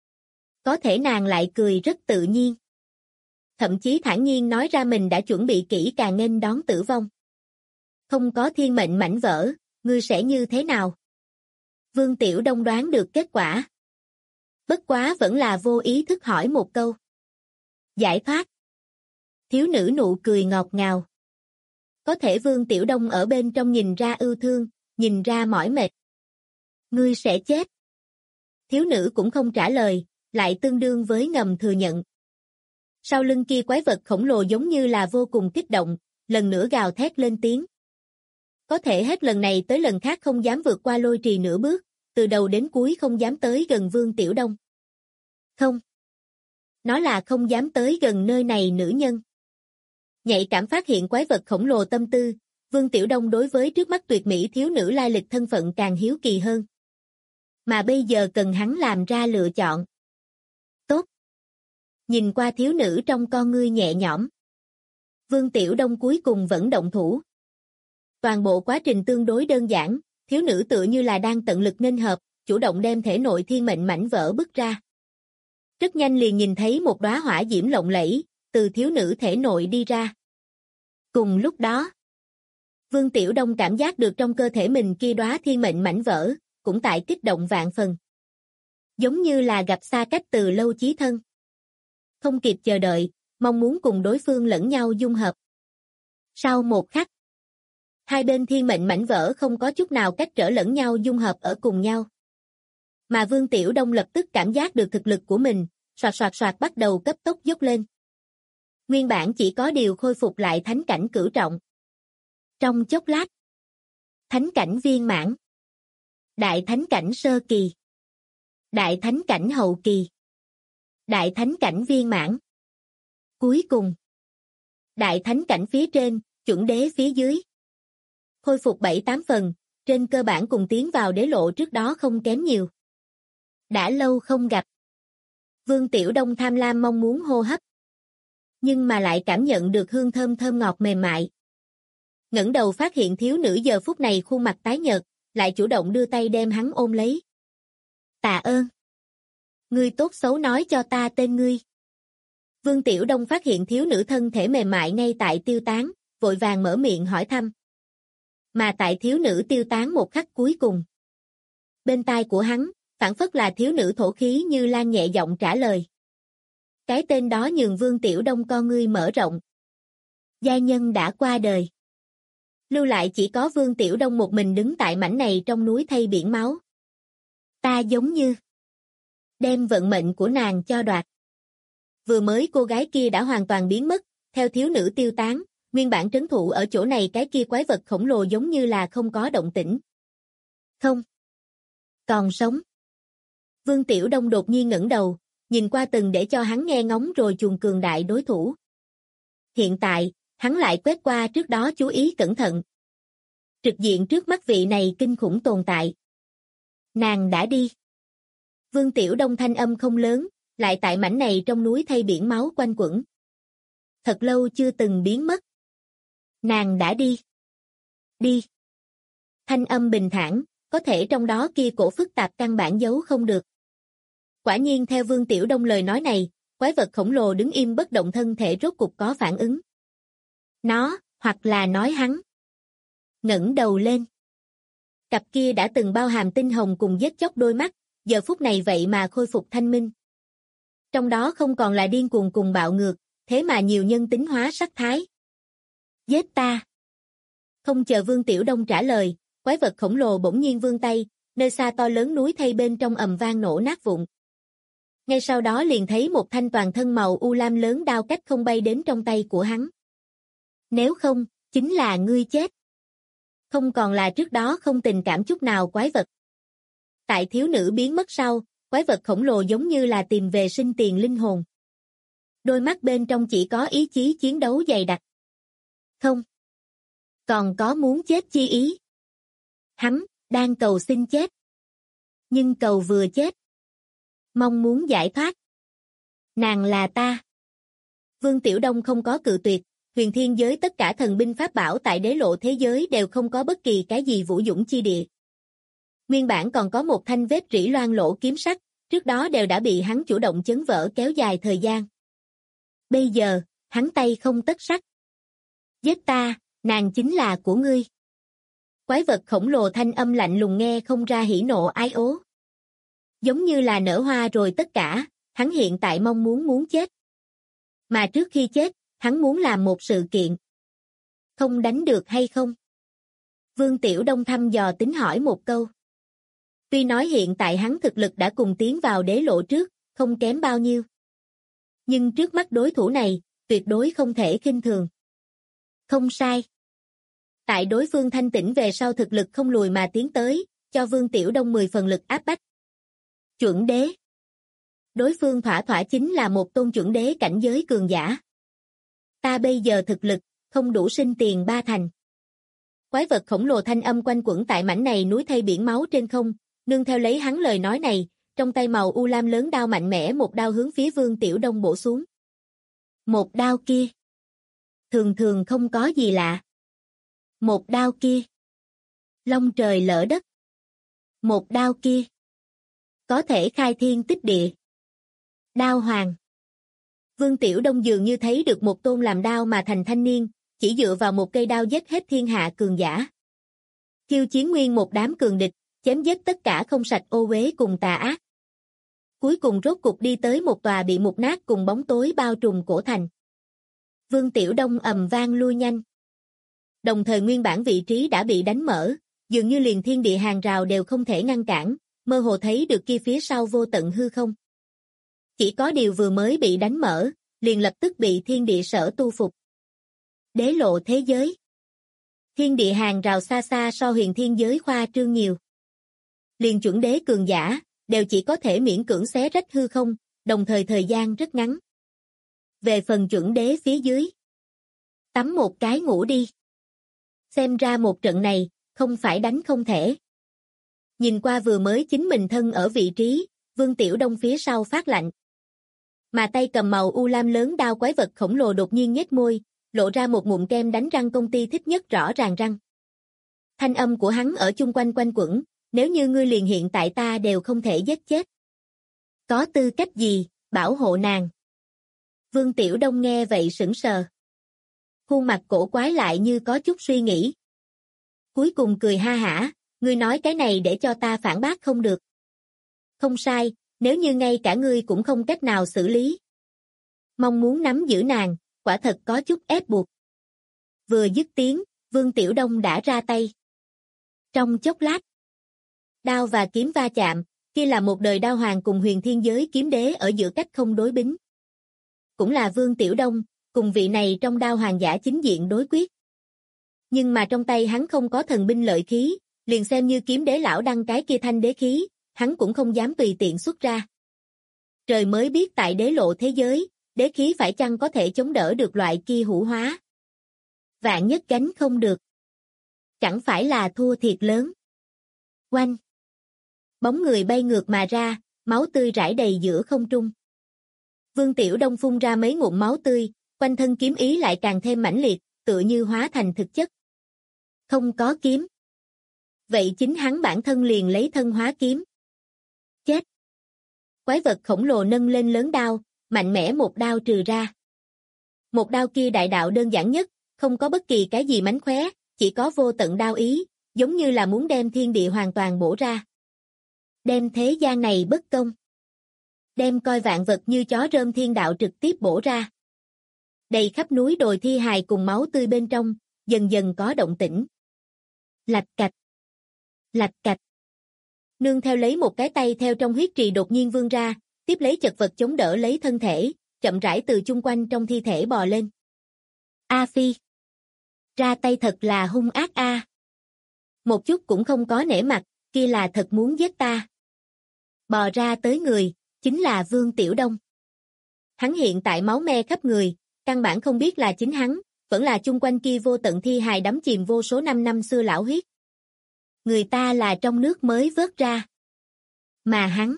Có thể nàng lại cười rất tự nhiên. Thậm chí thản nhiên nói ra mình đã chuẩn bị kỹ càng nghênh đón tử vong. Không có thiên mệnh mảnh vỡ, ngươi sẽ như thế nào? Vương Tiểu Đông đoán được kết quả. Bất quá vẫn là vô ý thức hỏi một câu. Giải thoát. Thiếu nữ nụ cười ngọt ngào. Có thể Vương Tiểu Đông ở bên trong nhìn ra ưu thương, nhìn ra mỏi mệt. Ngươi sẽ chết. Thiếu nữ cũng không trả lời, lại tương đương với ngầm thừa nhận. Sau lưng kia quái vật khổng lồ giống như là vô cùng kích động, lần nữa gào thét lên tiếng. Có thể hết lần này tới lần khác không dám vượt qua lôi trì nửa bước, từ đầu đến cuối không dám tới gần Vương Tiểu Đông. Không. Nó là không dám tới gần nơi này nữ nhân. Nhạy cảm phát hiện quái vật khổng lồ tâm tư, Vương Tiểu Đông đối với trước mắt tuyệt mỹ thiếu nữ lai lịch thân phận càng hiếu kỳ hơn. Mà bây giờ cần hắn làm ra lựa chọn. Tốt. Nhìn qua thiếu nữ trong con ngươi nhẹ nhõm. Vương Tiểu Đông cuối cùng vẫn động thủ. Toàn bộ quá trình tương đối đơn giản, thiếu nữ tựa như là đang tận lực nghênh hợp, chủ động đem thể nội thiên mệnh mảnh vỡ bứt ra. Rất nhanh liền nhìn thấy một đóa hỏa diễm lộng lẫy, từ thiếu nữ thể nội đi ra. Cùng lúc đó, Vương Tiểu Đông cảm giác được trong cơ thể mình kia đóa thiên mệnh mảnh vỡ, cũng tại kích động vạn phần. Giống như là gặp xa cách từ lâu chí thân. Không kịp chờ đợi, mong muốn cùng đối phương lẫn nhau dung hợp. Sau một khắc, hai bên thiên mệnh mảnh vỡ không có chút nào cách trở lẫn nhau dung hợp ở cùng nhau. Mà Vương Tiểu Đông lập tức cảm giác được thực lực của mình, soạt soạt soạt bắt đầu cấp tốc dốc lên. Nguyên bản chỉ có điều khôi phục lại thánh cảnh cửu trọng. Trong chốc lát, thánh cảnh viên mãn, đại thánh cảnh sơ kỳ, đại thánh cảnh hậu kỳ, đại thánh cảnh viên mãn. Cuối cùng, đại thánh cảnh phía trên, chuẩn đế phía dưới. Khôi phục 7-8 phần, trên cơ bản cùng tiến vào đế lộ trước đó không kém nhiều. Đã lâu không gặp. Vương Tiểu Đông tham lam mong muốn hô hấp. Nhưng mà lại cảm nhận được hương thơm thơm ngọt mềm mại. Ngẩng đầu phát hiện thiếu nữ giờ phút này khuôn mặt tái nhợt, lại chủ động đưa tay đem hắn ôm lấy. Tạ ơn. Ngươi tốt xấu nói cho ta tên ngươi. Vương Tiểu Đông phát hiện thiếu nữ thân thể mềm mại ngay tại tiêu tán, vội vàng mở miệng hỏi thăm. Mà tại thiếu nữ tiêu tán một khắc cuối cùng. Bên tai của hắn, phảng phất là thiếu nữ thổ khí như lan nhẹ giọng trả lời. Cái tên đó nhường Vương Tiểu Đông con ngươi mở rộng. Gia nhân đã qua đời. Lưu lại chỉ có Vương Tiểu Đông một mình đứng tại mảnh này trong núi thay biển máu. Ta giống như đem vận mệnh của nàng cho đoạt. Vừa mới cô gái kia đã hoàn toàn biến mất, theo thiếu nữ tiêu tán, nguyên bản trấn thủ ở chỗ này cái kia quái vật khổng lồ giống như là không có động tĩnh. Không. Còn sống. Vương Tiểu Đông đột nhiên ngẩng đầu, nhìn qua từng để cho hắn nghe ngóng rồi chuồn cường đại đối thủ. Hiện tại, hắn lại quét qua trước đó chú ý cẩn thận. Trực diện trước mắt vị này kinh khủng tồn tại. Nàng đã đi. Vương Tiểu Đông thanh âm không lớn, lại tại mảnh này trong núi thay biển máu quanh quẩn. Thật lâu chưa từng biến mất. Nàng đã đi. Đi. Thanh âm bình thản, có thể trong đó kia cổ phức tạp căn bản giấu không được. Quả nhiên theo Vương Tiểu Đông lời nói này, quái vật khổng lồ đứng im bất động thân thể rốt cục có phản ứng. Nó, hoặc là nói hắn. Ngẩng đầu lên. Cặp kia đã từng bao hàm tinh hồng cùng giết chóc đôi mắt, giờ phút này vậy mà khôi phục thanh minh. Trong đó không còn là điên cuồng cùng bạo ngược, thế mà nhiều nhân tính hóa sắc thái. Giết ta. Không chờ Vương Tiểu Đông trả lời, quái vật khổng lồ bỗng nhiên vươn tay, nơi xa to lớn núi thay bên trong ầm vang nổ nát vụn. Ngay sau đó liền thấy một thanh toàn thân màu u lam lớn đao cách không bay đến trong tay của hắn. Nếu không, chính là ngươi chết. Không còn là trước đó không tình cảm chút nào quái vật. Tại thiếu nữ biến mất sau, quái vật khổng lồ giống như là tìm về sinh tiền linh hồn. Đôi mắt bên trong chỉ có ý chí chiến đấu dày đặc. Không. Còn có muốn chết chi ý. Hắn, đang cầu xin chết. Nhưng cầu vừa chết. Mong muốn giải thoát. Nàng là ta. Vương Tiểu Đông không có cự tuyệt, huyền thiên giới tất cả thần binh pháp bảo tại đế lộ thế giới đều không có bất kỳ cái gì vũ dũng chi địa. Nguyên bản còn có một thanh vết rỉ loang lỗ kiếm sắt, trước đó đều đã bị hắn chủ động chấn vỡ kéo dài thời gian. Bây giờ, hắn tay không tất sắt. Giết ta, nàng chính là của ngươi. Quái vật khổng lồ thanh âm lạnh lùng nghe không ra hỉ nộ ái ố. Giống như là nở hoa rồi tất cả, hắn hiện tại mong muốn chết. Mà trước khi chết, hắn muốn làm một sự kiện. Không đánh được hay không? Vương Tiểu Đông thăm dò tính hỏi một câu. Tuy nói hiện tại hắn thực lực đã cùng tiến vào đế lộ trước, không kém bao nhiêu. Nhưng trước mắt đối thủ này, tuyệt đối không thể khinh thường. Không sai. Tại đối phương thanh tỉnh về sau thực lực không lùi mà tiến tới, cho Vương Tiểu Đông 10 phần lực áp bách. Chuẩn đế. Đối phương thỏa thỏa chính là một tôn chuẩn đế cảnh giới cường giả. Ta bây giờ thực lực, không đủ sinh tiền 3 thành. Quái vật khổng lồ thanh âm quanh quẩn tại mảnh này núi thay biển máu trên không, nương theo lấy hắn lời nói này, trong tay màu u lam lớn đao mạnh mẽ một đao hướng phía Vương Tiểu Đông bổ xuống. Một đao kia. Thường thường không có gì lạ. Một đao kia. Long trời lỡ đất. Một đao kia. Có thể khai thiên tích địa. Đao hoàng. Vương Tiểu Đông dường như thấy được một tôn làm đao mà thành thanh niên, chỉ dựa vào một cây đao giết hết thiên hạ cường giả. Khiêu chiến nguyên một đám cường địch, chém giết tất cả không sạch ô uế cùng tà ác. Cuối cùng rốt cục đi tới một tòa bị mục nát cùng bóng tối bao trùm cổ thành. Vương Tiểu Đông ầm vang lui nhanh. Đồng thời nguyên bản vị trí đã bị đánh mở, dường như liền thiên địa hàng rào đều không thể ngăn cản, mơ hồ thấy được kia phía sau vô tận hư không. Chỉ có điều vừa mới bị đánh mở, liền lập tức bị thiên địa sở tu phục. Đế lộ thế giới. Thiên địa hàng rào xa xa so huyền thiên giới khoa trương nhiều. Liền chuẩn đế cường giả, đều chỉ có thể miễn cưỡng xé rách hư không, đồng thời thời gian rất ngắn. Về phần chuẩn đế phía dưới. Tắm một cái ngủ đi. Xem ra một trận này, không phải đánh không thể. Nhìn qua vừa mới chính mình thân ở vị trí, Vương Tiểu Đông phía sau phát lạnh. Mà tay cầm màu u lam lớn đao quái vật khổng lồ đột nhiên nhếch môi, lộ ra một ngụm kem đánh răng công ty thích nhất rõ ràng răng. Thanh âm của hắn ở chung quanh quanh quẩn, nếu như ngươi liền hiện tại ta đều không thể giết chết. Có tư cách gì, bảo hộ nàng. Vương Tiểu Đông nghe vậy sững sờ. Khuôn mặt cổ quái lại như có chút suy nghĩ. Cuối cùng cười ha hả, ngươi nói cái này để cho ta phản bác không được. Không sai, nếu như ngay cả ngươi cũng không cách nào xử lý. Mong muốn nắm giữ nàng, quả thật có chút ép buộc. Vừa dứt tiếng, Vương Tiểu Đông đã ra tay. Trong chốc lát, đao và kiếm va chạm, kia là một đời đao hoàng cùng huyền thiên giới kiếm đế ở giữa cách không đối bính. Cũng là Vương Tiểu Đông, cùng vị này trong đao hoàng giả chính diện đối quyết. Nhưng mà trong tay hắn không có thần binh lợi khí, liền xem như kiếm đế lão đăng cái kia thanh đế khí, hắn cũng không dám tùy tiện xuất ra. Trời mới biết tại đế lộ thế giới, đế khí phải chăng có thể chống đỡ được loại kia hữu hóa. Vạn nhất gánh không được. Chẳng phải là thua thiệt lớn. Oanh! Bóng người bay ngược mà ra, máu tươi rải đầy giữa không trung. Vương Tiểu Đông phun ra mấy ngụm máu tươi, quanh thân kiếm ý lại càng thêm mãnh liệt, tựa như hóa thành thực chất. Không có kiếm. Vậy chính hắn bản thân liền lấy thân hóa kiếm. Chết! Quái vật khổng lồ nâng lên lớn đao, mạnh mẽ một đao trừ ra. Một đao kia đại đạo đơn giản nhất, không có bất kỳ cái gì mánh khóe, chỉ có vô tận đao ý, giống như là muốn đem thiên địa hoàn toàn bổ ra. Đem thế gian này bất công. Đem coi vạn vật như chó rơm thiên đạo trực tiếp bổ ra. Đầy khắp núi đồi thi hài cùng máu tươi bên trong, dần dần có động tĩnh. Lạch cạch. Lạch cạch. Nương theo lấy một cái tay theo trong huyết trì đột nhiên vươn ra, tiếp lấy chật vật chống đỡ lấy thân thể, chậm rãi từ chung quanh trong thi thể bò lên. A Phi. Ra tay thật là hung ác a. Một chút cũng không có nể mặt, kia là thật muốn giết ta. Bò ra tới người, chính là Vương Tiểu Đông. Hắn hiện tại máu me khắp người, căn bản không biết là chính hắn, vẫn là chung quanh kia vô tận thi hài đắm chìm vô số năm xưa lão huyết. Người ta là trong nước mới vớt ra. Mà hắn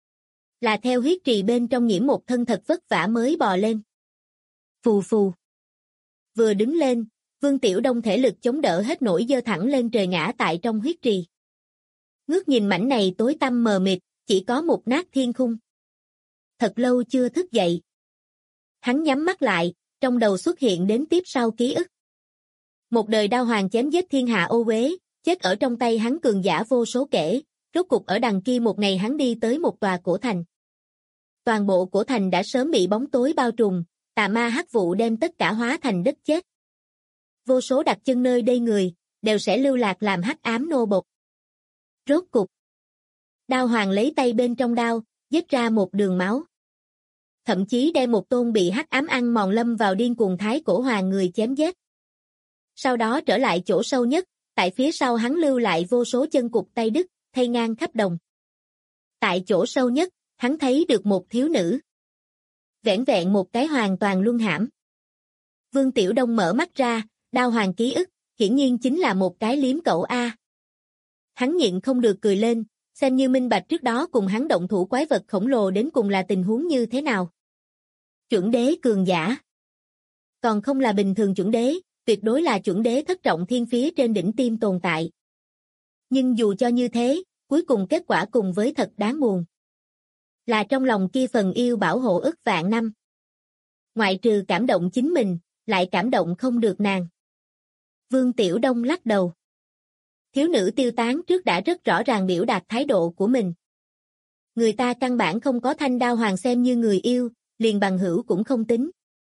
là theo huyết trì bên trong nhiễm một thân thật vất vả mới bò lên. Phù phù. Vừa đứng lên, Vương Tiểu Đông thể lực chống đỡ hết nổi giơ thẳng lên trời ngã tại trong huyết trì. Ngước nhìn mảnh này tối tăm mờ mịt, chỉ có một nát thiên khung. Thật lâu chưa thức dậy. Hắn nhắm mắt lại, trong đầu xuất hiện đến tiếp sau ký ức. Một đời đao hoàng chém giết thiên hạ ô uế, chết ở trong tay hắn cường giả vô số kể, rốt cục ở đằng kia một ngày hắn đi tới một tòa cổ thành. Toàn bộ cổ thành đã sớm bị bóng tối bao trùm, tà ma hắc vụ đem tất cả hóa thành đất chết. Vô số đặt chân nơi đây người, đều sẽ lưu lạc làm hắc ám nô bộc. Rốt cục. Đao hoàng lấy tay bên trong đao, giết ra một đường máu. Thậm chí đem một tôn bị hắc ám ăn mòn lâm vào điên cuồng thái cổ hoàng người chém giết. Sau đó trở lại chỗ sâu nhất, tại phía sau hắn lưu lại vô số chân cụt tay đứt, thay ngang khắp đồng. Tại chỗ sâu nhất, hắn thấy được một thiếu nữ. Vẻn vẹn một cái hoàn toàn luân hãm. Vương Tiểu Đông mở mắt ra, đao hoàng ký ức, hiển nhiên chính là một cái liếm cậu A. Hắn nhịn không được cười lên, xem như minh bạch trước đó cùng hắn động thủ quái vật khổng lồ đến cùng là tình huống như thế nào. Chuẩn đế cường giả. Còn không là bình thường chuẩn đế, tuyệt đối là chuẩn đế thất trọng thiên phía trên đỉnh tiêm tồn tại. Nhưng dù cho như thế, cuối cùng kết quả cùng với thật đáng buồn. Là trong lòng kia phần yêu bảo hộ ức vạn năm. Ngoại trừ cảm động chính mình, lại cảm động không được nàng. Vương Tiểu Đông lắc đầu. Thiếu nữ tiêu tán trước đã rất rõ ràng biểu đạt thái độ của mình. Người ta căn bản không có Thanh Đao Hoàng xem như người yêu, liền bằng hữu cũng không tính.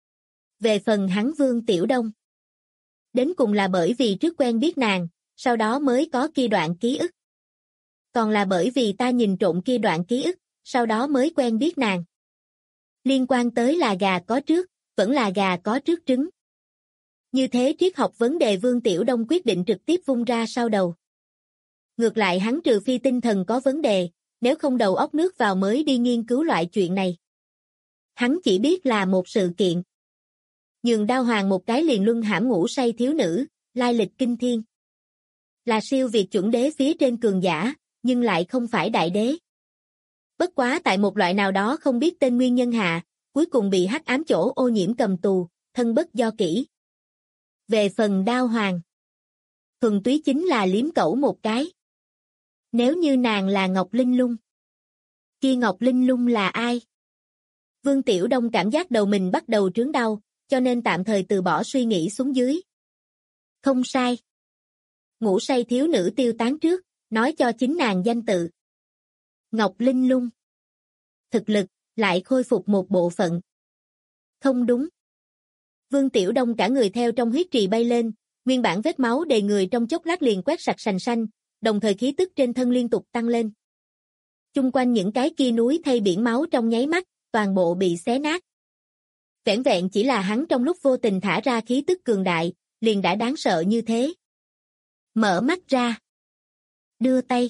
Về phần hắn Vương Tiểu Đông, đến cùng là bởi vì trước quen biết nàng, sau đó mới có kia đoạn ký ức. Còn là bởi vì ta nhìn trộm kia đoạn ký ức, sau đó mới quen biết nàng. Liên quan tới là gà có trước, vẫn là gà có trước trứng. Như thế triết học vấn đề Vương Tiểu Đông quyết định trực tiếp vung ra sau đầu. Ngược lại hắn trừ phi tinh thần có vấn đề, nếu không đầu óc nước vào mới đi nghiên cứu loại chuyện này. Hắn chỉ biết là một sự kiện. Nhường Đao Hoàng một cái liền luân hãm ngủ say thiếu nữ, lai lịch kinh thiên. Là siêu việt chuẩn đế phía trên cường giả, nhưng lại không phải đại đế. Bất quá tại một loại nào đó không biết tên nguyên nhân hạ, cuối cùng bị hắc ám chỗ ô nhiễm cầm tù, thân bất do kỷ. Về phần Đao Hoàng, thuần túy chính là liếm cẩu một cái. Nếu như nàng là Ngọc Linh Lung, kia Ngọc Linh Lung là ai? Vương Tiểu Đông cảm giác đầu mình bắt đầu trướng đau, cho nên tạm thời từ bỏ suy nghĩ xuống dưới. Không sai. Ngủ say thiếu nữ tiêu tán trước, nói cho chính nàng danh tự. Ngọc Linh Lung. Thực lực, lại khôi phục một bộ phận. Không đúng. Vương Tiểu Đông cả người theo trong huyết trì bay lên, nguyên bản vết máu đầy người trong chốc lát liền quét sạch sành xanh, đồng thời khí tức trên thân liên tục tăng lên. Chung quanh những cái kia núi thay biển máu trong nháy mắt, toàn bộ bị xé nát. Vẻn vẹn chỉ là hắn trong lúc vô tình thả ra khí tức cường đại, liền đã đáng sợ như thế. Mở mắt ra. Đưa tay.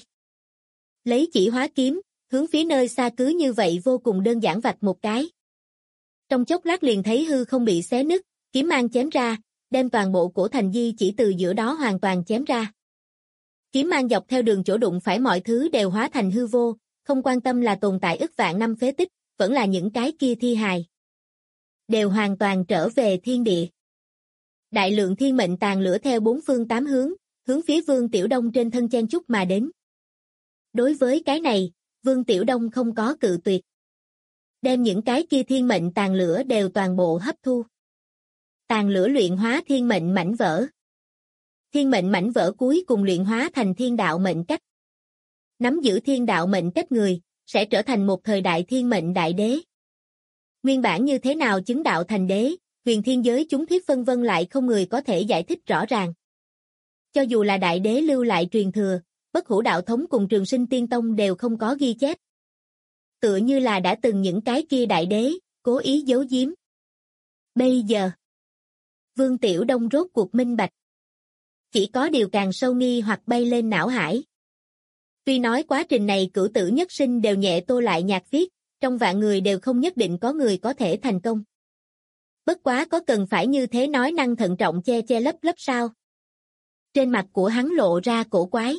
Lấy chỉ hóa kiếm, hướng phía nơi xa cứ như vậy vô cùng đơn giản vạch một cái. Trong chốc lát liền thấy hư không bị xé nứt, kiếm mang chém ra, đem toàn bộ cổ thành di chỉ từ giữa đó hoàn toàn chém ra. Kiếm mang dọc theo đường chỗ đụng phải mọi thứ đều hóa thành hư vô, không quan tâm là tồn tại ức vạn năm phế tích, vẫn là những cái kia thi hài. Đều hoàn toàn trở về thiên địa. Đại lượng thiên mệnh tàn lửa theo bốn phương tám hướng, hướng phía Vương Tiểu Đông trên thân chen chúc mà đến. Đối với cái này, Vương Tiểu Đông không có cự tuyệt. Đem những cái kia thiên mệnh tàn lửa đều toàn bộ hấp thu. Tàn lửa luyện hóa thiên mệnh mảnh vỡ. Thiên mệnh mảnh vỡ cuối cùng luyện hóa thành thiên đạo mệnh cách. Nắm giữ thiên đạo mệnh cách người, sẽ trở thành một thời đại thiên mệnh đại đế. Nguyên bản như thế nào chứng đạo thành đế, huyền thiên giới chúng thuyết phân vân lại không người có thể giải thích rõ ràng. Cho dù là đại đế lưu lại truyền thừa, Bất Hủ Đạo Thống cùng Trường Sinh Tiên Tông đều không có ghi chép. Tựa như là đã từng những cái kia đại đế, cố ý giấu giếm. Bây giờ, Vương Tiểu Đông rốt cuộc minh bạch. Chỉ có điều càng sâu nghi hoặc bay lên não hải. Tuy nói quá trình này cửu tử nhất sinh đều nhẹ tô lại nhạt viết, trong vạn người đều không nhất định có người có thể thành công. Bất quá có cần phải như thế nói năng thận trọng che che lấp lấp sao? Trên mặt của hắn lộ ra cổ quái.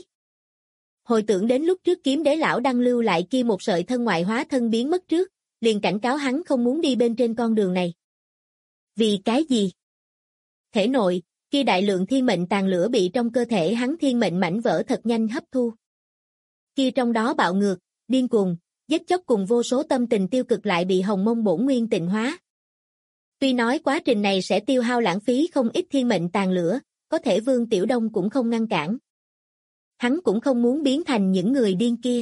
Hồi tưởng đến lúc trước kiếm đế lão đang lưu lại kia một sợi thân ngoại hóa thân biến mất trước, liền cảnh cáo hắn không muốn đi bên trên con đường này. Vì cái gì? Thể nội, kia đại lượng thiên mệnh tàn lửa bị trong cơ thể hắn thiên mệnh mảnh vỡ thật nhanh hấp thu. Kia trong đó bạo ngược, điên cuồng, giết chóc cùng vô số tâm tình tiêu cực lại bị hồng mông bổn nguyên tịnh hóa. Tuy nói quá trình này sẽ tiêu hao lãng phí không ít thiên mệnh tàn lửa, có thể Vương Tiểu Đông cũng không ngăn cản. Hắn cũng không muốn biến thành những người điên kia.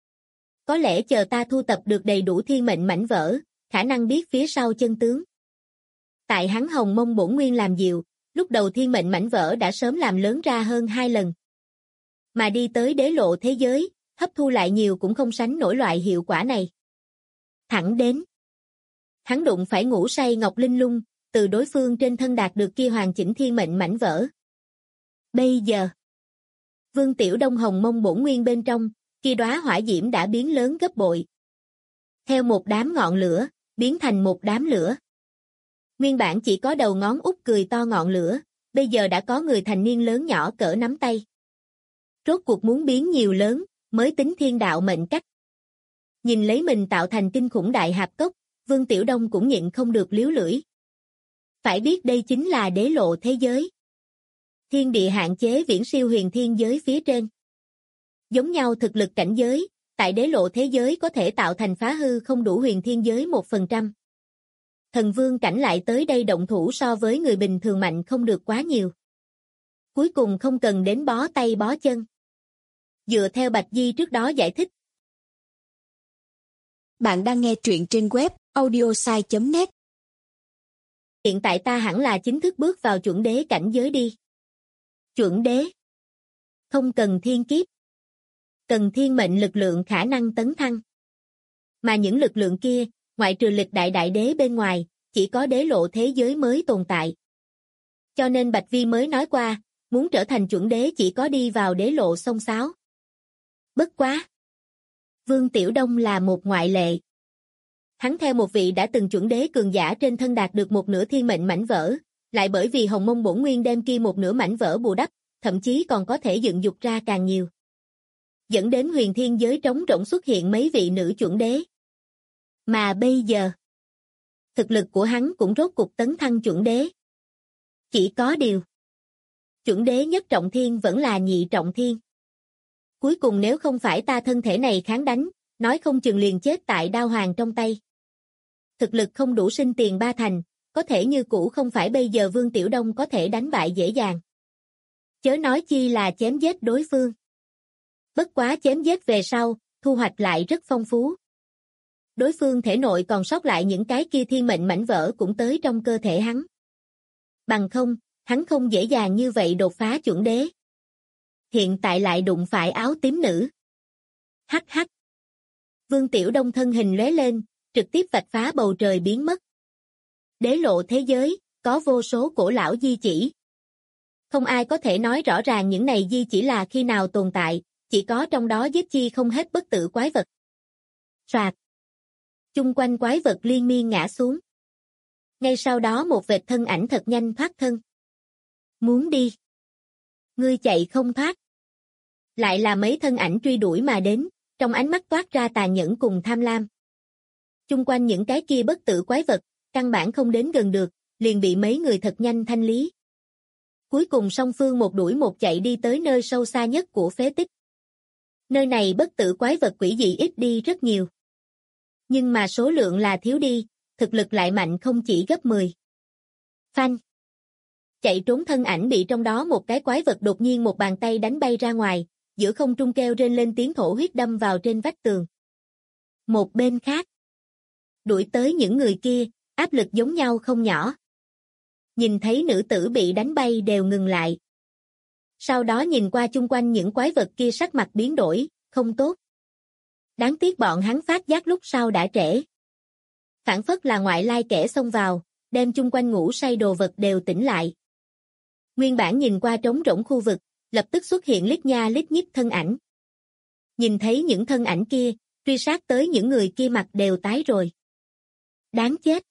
Có lẽ chờ ta thu tập được đầy đủ thiên mệnh mảnh vỡ, khả năng biết phía sau chân tướng. Tại hắn hồng mông bổn nguyên làm dịu, lúc đầu thiên mệnh mảnh vỡ đã sớm làm lớn ra hơn 2 lần. Mà đi tới đế lộ thế giới, hấp thu lại nhiều cũng không sánh nổi loại hiệu quả này. Thẳng đến hắn đụng phải ngủ say Ngọc Linh Lung, từ đối phương trên thân đạt được kia hoàn chỉnh thiên mệnh mảnh vỡ. Bây giờ, Vương Tiểu Đông hồng mông bổn nguyên bên trong, kia đóa hỏa diễm đã biến lớn gấp bội. Theo một đám ngọn lửa, biến thành một đám lửa. Nguyên bản chỉ có đầu ngón út cười to ngọn lửa, bây giờ đã có người thành niên lớn nhỏ cỡ nắm tay. Rốt cuộc muốn biến nhiều lớn, mới tính thiên đạo mệnh cách. Nhìn lấy mình tạo thành kinh khủng đại hạp cốc, Vương Tiểu Đông cũng nhịn không được liếu lưỡi. Phải biết đây chính là đế lộ thế giới. Thiên địa hạn chế viễn siêu huyền thiên giới phía trên. Giống nhau thực lực cảnh giới, tại đế lộ thế giới có thể tạo thành phá hư không đủ huyền thiên giới 1%. Thần vương cảnh lại tới đây động thủ so với người bình thường mạnh không được quá nhiều. Cuối cùng không cần đến bó tay bó chân. Dựa theo Bạch Di trước đó giải thích, Bạn đang nghe truyện trên web audiosai.net. Hiện tại ta hẳn là chính thức bước vào chuẩn đế cảnh giới đi. Chuẩn đế. Không cần thiên kiếp. Cần thiên mệnh lực lượng khả năng tấn thăng. Mà những lực lượng kia, ngoại trừ lịch đại đại đế bên ngoài, chỉ có đế lộ thế giới mới tồn tại. Cho nên Bạch Vi mới nói qua, muốn trở thành chuẩn đế chỉ có đi vào đế lộ xông xáo. Bất quá. Vương Tiểu Đông là một ngoại lệ. Hắn theo một vị đã từng chuẩn đế cường giả trên thân đạt được một nửa thiên mệnh mảnh vỡ, lại bởi vì Hồng Mông Bổn Nguyên đem kia một nửa mảnh vỡ bù đắp, thậm chí còn có thể dựng dục ra càng nhiều. Dẫn đến huyền thiên giới trống rỗng xuất hiện mấy vị nữ chuẩn đế. Mà bây giờ, thực lực của hắn cũng rốt cục tấn thăng chuẩn đế. Chỉ có điều, chuẩn đế nhất trọng thiên vẫn là nhị trọng thiên. Cuối cùng nếu không phải ta thân thể này kháng đánh, nói không chừng liền chết tại đao hoàng trong tay. Thực lực không đủ sinh tiền ba thành, có thể như cũ không phải bây giờ Vương Tiểu Đông có thể đánh bại dễ dàng. Chớ nói chi là chém giết đối phương. Bất quá chém giết về sau, thu hoạch lại rất phong phú. Đối phương thể nội còn sót lại những cái kia thiên mệnh mảnh vỡ cũng tới trong cơ thể hắn. Bằng không, hắn không dễ dàng như vậy đột phá chuẩn đế. Hiện tại lại đụng phải áo tím nữ. Hắc hắc. Vương Tiểu Đông thân hình lóe lên, trực tiếp vạch phá bầu trời biến mất. Đế lộ thế giới, có vô số cổ lão di chỉ. Không ai có thể nói rõ ràng những này di chỉ là khi nào tồn tại, chỉ có trong đó giết chi không hết bất tử quái vật. Soạt. Chung quanh quái vật liên miên ngã xuống. Ngay sau đó một vệt thân ảnh thật nhanh thoát thân. Muốn đi. Ngươi chạy không thoát. Lại là mấy thân ảnh truy đuổi mà đến, trong ánh mắt toát ra tàn nhẫn cùng tham lam. Chung quanh những cái kia bất tử quái vật, căn bản không đến gần được, liền bị mấy người thật nhanh thanh lý. Cuối cùng song phương một đuổi một chạy đi tới nơi sâu xa nhất của phế tích. Nơi này bất tử quái vật quỷ dị ít đi rất nhiều. Nhưng mà số lượng là thiếu đi, thực lực lại mạnh không chỉ gấp 10. Phanh. Chạy trốn thân ảnh bị trong đó một cái quái vật đột nhiên một bàn tay đánh bay ra ngoài, giữa không trung kêu rên lên tiếng thổ huyết đâm vào trên vách tường. Một bên khác. Đuổi tới những người kia, áp lực giống nhau không nhỏ. Nhìn thấy nữ tử bị đánh bay đều ngừng lại. Sau đó nhìn qua chung quanh những quái vật kia sắc mặt biến đổi, không tốt. Đáng tiếc bọn hắn phát giác lúc sau đã trễ. Phản phất là ngoại lai kẻ xông vào, đem chung quanh ngủ say đồ vật đều tỉnh lại. Nguyên bản nhìn qua trống rỗng khu vực, lập tức xuất hiện lít nha lít nhít thân ảnh. Nhìn thấy những thân ảnh kia, truy sát tới những người kia mặt đều tái rồi. Đáng chết.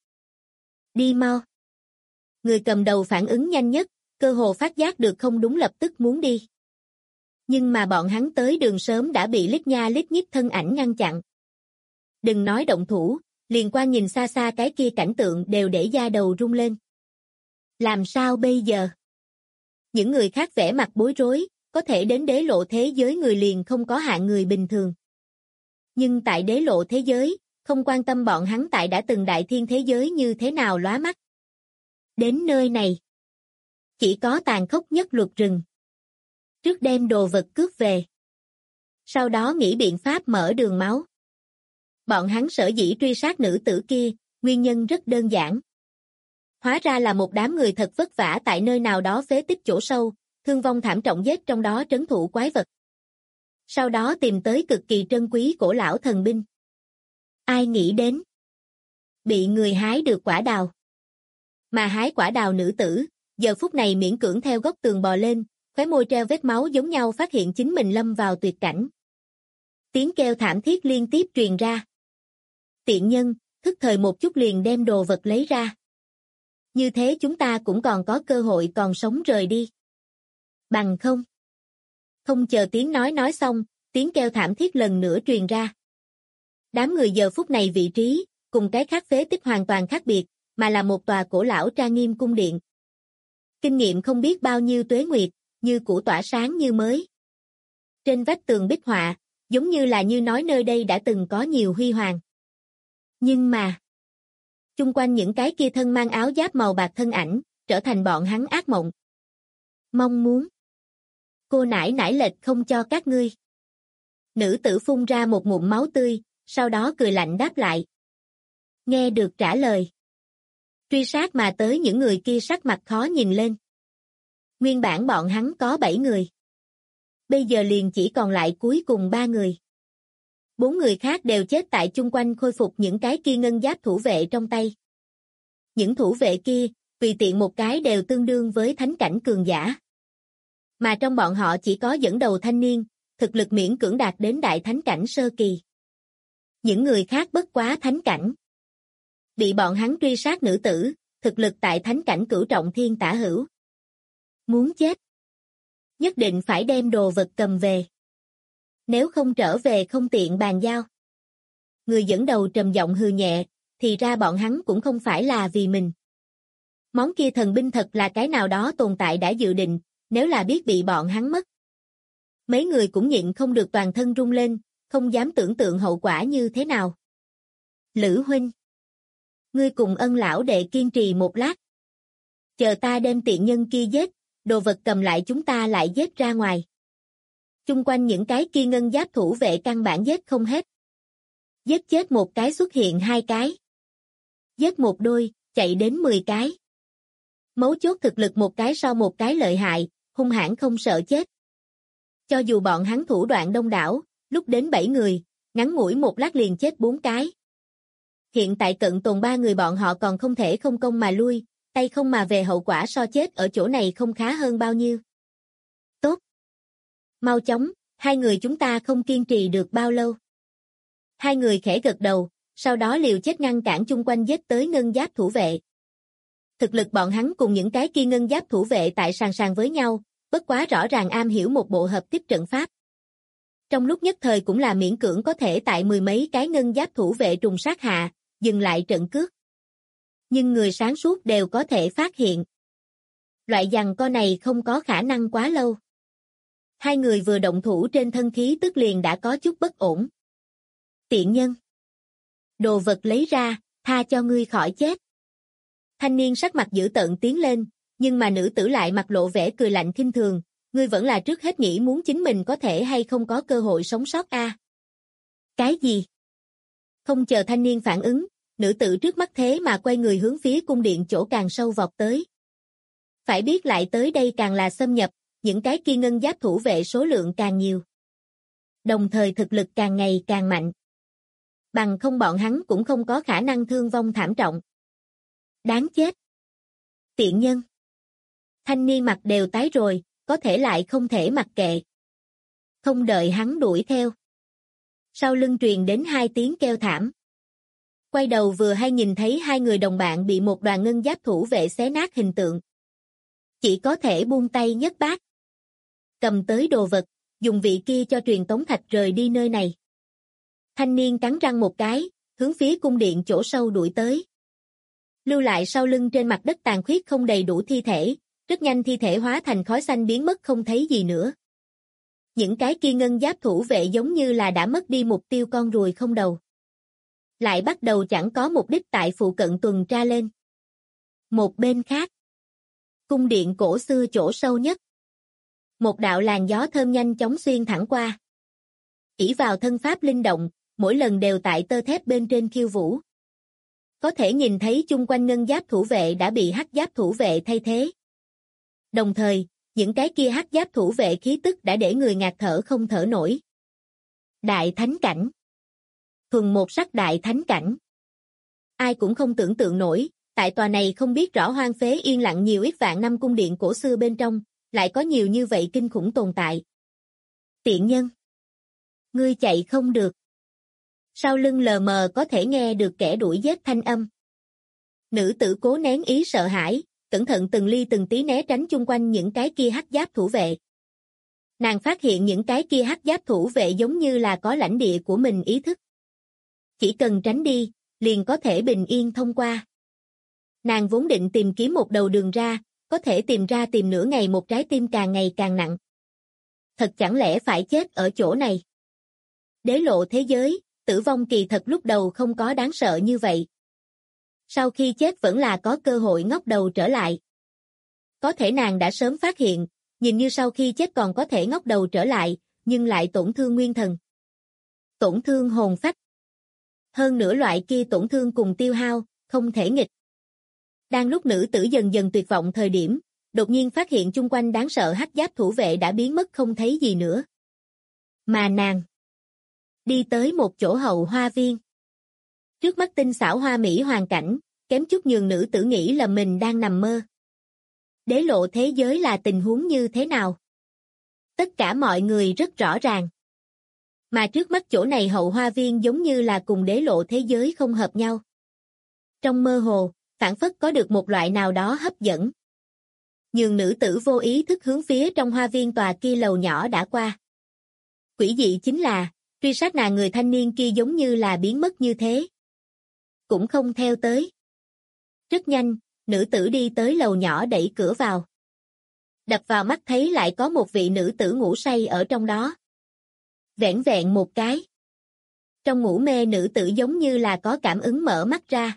Đi mau. Người cầm đầu phản ứng nhanh nhất, cơ hồ phát giác được không đúng lập tức muốn đi. Nhưng mà bọn hắn tới đường sớm đã bị lít nha lít nhít thân ảnh ngăn chặn. Đừng nói động thủ, liền qua nhìn xa xa cái kia cảnh tượng đều để da đầu rung lên. Làm sao bây giờ? Những người khác vẻ mặt bối rối, có thể đến đế lộ thế giới người liền không có hạng người bình thường. Nhưng tại đế lộ thế giới, không quan tâm bọn hắn tại đã từng đại thiên thế giới như thế nào lóa mắt. Đến nơi này, chỉ có tàn khốc nhất luật rừng. Trước đem đồ vật cướp về. Sau đó nghĩ biện pháp mở đường máu. Bọn hắn sở dĩ truy sát nữ tử kia, nguyên nhân rất đơn giản. Hóa ra là một đám người thật vất vả tại nơi nào đó phế tích chỗ sâu, thương vong thảm trọng giết trong đó trấn thủ quái vật. Sau đó tìm tới cực kỳ trân quý cổ lão thần binh. Ai nghĩ đến? Bị người hái được quả đào. Mà hái quả đào nữ tử, giờ phút này miễn cưỡng theo góc tường bò lên, khóe môi treo vết máu giống nhau phát hiện chính mình lâm vào tuyệt cảnh. Tiếng kêu thảm thiết liên tiếp truyền ra. Tiện nhân, thức thời một chút liền đem đồ vật lấy ra. Như thế chúng ta cũng còn có cơ hội còn sống rời đi. Bằng không. Không chờ tiếng nói xong, tiếng kêu thảm thiết lần nữa truyền ra. Đám người giờ phút này vị trí, cùng cái khác phế tích hoàn toàn khác biệt, mà là một tòa cổ lão trang nghiêm cung điện. Kinh nghiệm không biết bao nhiêu tuế nguyệt, như cũ tỏa sáng như mới. Trên vách tường bích họa, giống như là như nói nơi đây đã từng có nhiều huy hoàng. Nhưng mà, chung quanh những cái kia thân mang áo giáp màu bạc thân ảnh, trở thành bọn hắn ác mộng. Mong muốn. Cô nãi nãi lệch không cho các ngươi. Nữ tử phun ra một ngụm máu tươi, sau đó cười lạnh đáp lại. Nghe được trả lời. Truy sát mà tới những người kia sắc mặt khó nhìn lên. Nguyên bản bọn hắn có 7 người. Bây giờ liền chỉ còn lại cuối cùng 3 người. 4 người khác đều chết tại chung quanh khôi phục những cái kia ngân giáp thủ vệ trong tay. Những thủ vệ kia, tùy tiện một cái đều tương đương với thánh cảnh cường giả. Mà trong bọn họ chỉ có dẫn đầu thanh niên, thực lực miễn cưỡng đạt đến đại thánh cảnh sơ kỳ. Những người khác bất quá thánh cảnh. Bị bọn hắn truy sát nữ tử, thực lực tại thánh cảnh cửu trọng thiên tả hữu. Muốn chết. Nhất định phải đem đồ vật cầm về. Nếu không trở về không tiện bàn giao. Người dẫn đầu trầm giọng hừ nhẹ, thì ra bọn hắn cũng không phải là vì mình. Món kia thần binh thật là cái nào đó tồn tại đã dự định, nếu là biết bị bọn hắn mất. Mấy người cũng nhịn không được toàn thân rung lên, không dám tưởng tượng hậu quả như thế nào. Lữ huynh. Ngươi cùng Ân lão đệ kiên trì một lát. Chờ ta đem tiện nhân kia giết, đồ vật cầm lại chúng ta lại giết ra ngoài. Chung quanh những cái kia ngân giáp thủ vệ căn bản giết không hết. Giết chết một cái xuất hiện 2 cái. Giết một đôi, chạy đến 10 cái. Mấu chốt thực lực một cái sau một cái lợi hại, hung hãn không sợ chết. Cho dù bọn hắn thủ đoạn đông đảo, lúc đến 7 người, ngắn ngủi một lát liền chết 4 cái. Hiện tại cận tồn 3 người bọn họ còn không thể không công mà lui, tay không mà về hậu quả so chết ở chỗ này không khá hơn bao nhiêu. Tốt. Mau chóng, 2 người chúng ta không kiên trì được bao lâu. 2 người khẽ gật đầu, sau đó liều chết ngăn cản chung quanh giết tới ngân giáp thủ vệ. Thực lực bọn hắn cùng những cái kia ngân giáp thủ vệ tại sàn sàn với nhau, bất quá rõ ràng am hiểu một bộ hợp kích trận pháp. Trong lúc nhất thời cũng là miễn cưỡng có thể tại 10 mấy cái ngân giáp thủ vệ trùng sát hạ, dừng lại trận cướp. Nhưng người sáng suốt đều có thể phát hiện. Loại giằng co này không có khả năng quá lâu. 2 người vừa động thủ trên thân khí tức liền đã có chút bất ổn. Tiện nhân. Đồ vật lấy ra, tha cho ngươi khỏi chết. Thanh niên sắc mặt dữ tợn tiến lên, nhưng mà nữ tử lại mặt lộ vẻ cười lạnh khinh thường, ngươi vẫn là trước hết nghĩ muốn chính mình có thể hay không có cơ hội sống sót a. Cái gì? Không chờ thanh niên phản ứng, nữ tử trước mắt thế mà quay người hướng phía cung điện chỗ càng sâu vọt tới. Phải biết lại tới đây càng là xâm nhập, những cái kia ngân giáp thủ vệ số lượng càng nhiều. Đồng thời thực lực càng ngày càng mạnh. Bằng không bọn hắn cũng không có khả năng thương vong thảm trọng. Đáng chết. Tiện nhân. Thanh niên mặt đều tái rồi, có thể lại không thể mặc kệ. Không đợi hắn đuổi theo. Sau lưng truyền đến 2 tiếng kêu thảm. Quay đầu vừa hay nhìn thấy 2 người đồng bạn bị một đoàn ngân giáp thủ vệ xé nát hình tượng. Chỉ có thể buông tay nhấc bát. Cầm tới đồ vật, dùng vị kia cho truyền tống thạch rời đi nơi này. Thanh niên cắn răng một cái, hướng phía cung điện chỗ sâu đuổi tới. Lưu lại sau lưng trên mặt đất tàn khuyết không đầy đủ thi thể, rất nhanh thi thể hóa thành khói xanh biến mất không thấy gì nữa. Những cái kia ngân giáp thủ vệ giống như là đã mất đi mục tiêu con ruồi không đầu. Lại bắt đầu chẳng có mục đích tại phụ cận tuần tra lên. Một bên khác, cung điện cổ xưa chỗ sâu nhất. Một đạo làn gió thơm nhanh chóng xuyên thẳng qua. Ỷ vào thân pháp linh động, mỗi lần đều tại tơ thép bên trên khiêu vũ. Có thể nhìn thấy chung quanh ngân giáp thủ vệ đã bị hắc giáp thủ vệ thay thế. Đồng thời, những cái kia hắc giáp thủ vệ khí tức đã để người ngạt thở không thở nổi. Đại thánh cảnh. Thuần một sắc đại thánh cảnh. Ai cũng không tưởng tượng nổi, tại tòa này không biết rõ hoang phế yên lặng nhiều ít vạn năm cung điện cổ xưa bên trong, lại có nhiều như vậy kinh khủng tồn tại. Tiện nhân. Ngươi chạy không được. Sau lưng lờ mờ có thể nghe được kẻ đuổi giết thanh âm. Nữ tử cố nén ý sợ hãi, cẩn thận từng ly từng tí né tránh chung quanh những cái kia hắc giáp thủ vệ. Nàng phát hiện những cái kia hắc giáp thủ vệ giống như là có lãnh địa của mình ý thức. Chỉ cần tránh đi, liền có thể bình yên thông qua. Nàng vốn định tìm kiếm một đầu đường ra, có thể tìm ra tìm nửa ngày một trái tim càng ngày càng nặng. Thật chẳng lẽ phải chết ở chỗ này? Đế lộ thế giới, tử vong kỳ thật lúc đầu không có đáng sợ như vậy. Sau khi chết vẫn là có cơ hội ngóc đầu trở lại. Có thể nàng đã sớm phát hiện, nhìn như sau khi chết còn có thể ngóc đầu trở lại, nhưng lại tổn thương nguyên thần. Tổn thương hồn phách. Hơn nữa loại kia tổn thương cùng tiêu hao, không thể nghịch. Đang lúc nữ tử dần dần tuyệt vọng thời điểm, đột nhiên phát hiện chung quanh đáng sợ hắc giáp thủ vệ đã biến mất không thấy gì nữa. Mà nàng đi tới một chỗ hậu hoa viên. Trước mắt tinh xảo hoa mỹ hoàn cảnh, kém chút nhường nữ tử nghĩ là mình đang nằm mơ. Đế lộ thế giới là tình huống như thế nào? Tất cả mọi người rất rõ ràng. Mà trước mắt chỗ này hậu hoa viên giống như là cùng đế lộ thế giới không hợp nhau. Trong mơ hồ, phảng phất có được một loại nào đó hấp dẫn. Nhường nữ tử vô ý thức hướng phía trong hoa viên tòa kia lầu nhỏ đã qua. Quỷ dị chính là, truy sát nàng người thanh niên kia giống như là biến mất như thế. Cũng không theo tới. Rất nhanh, nữ tử đi tới lầu nhỏ đẩy cửa vào. Đập vào mắt thấy lại có một vị nữ tử ngủ say ở trong đó. Vẹn vẹn một cái. Trong ngủ mê nữ tử giống như là có cảm ứng mở mắt ra.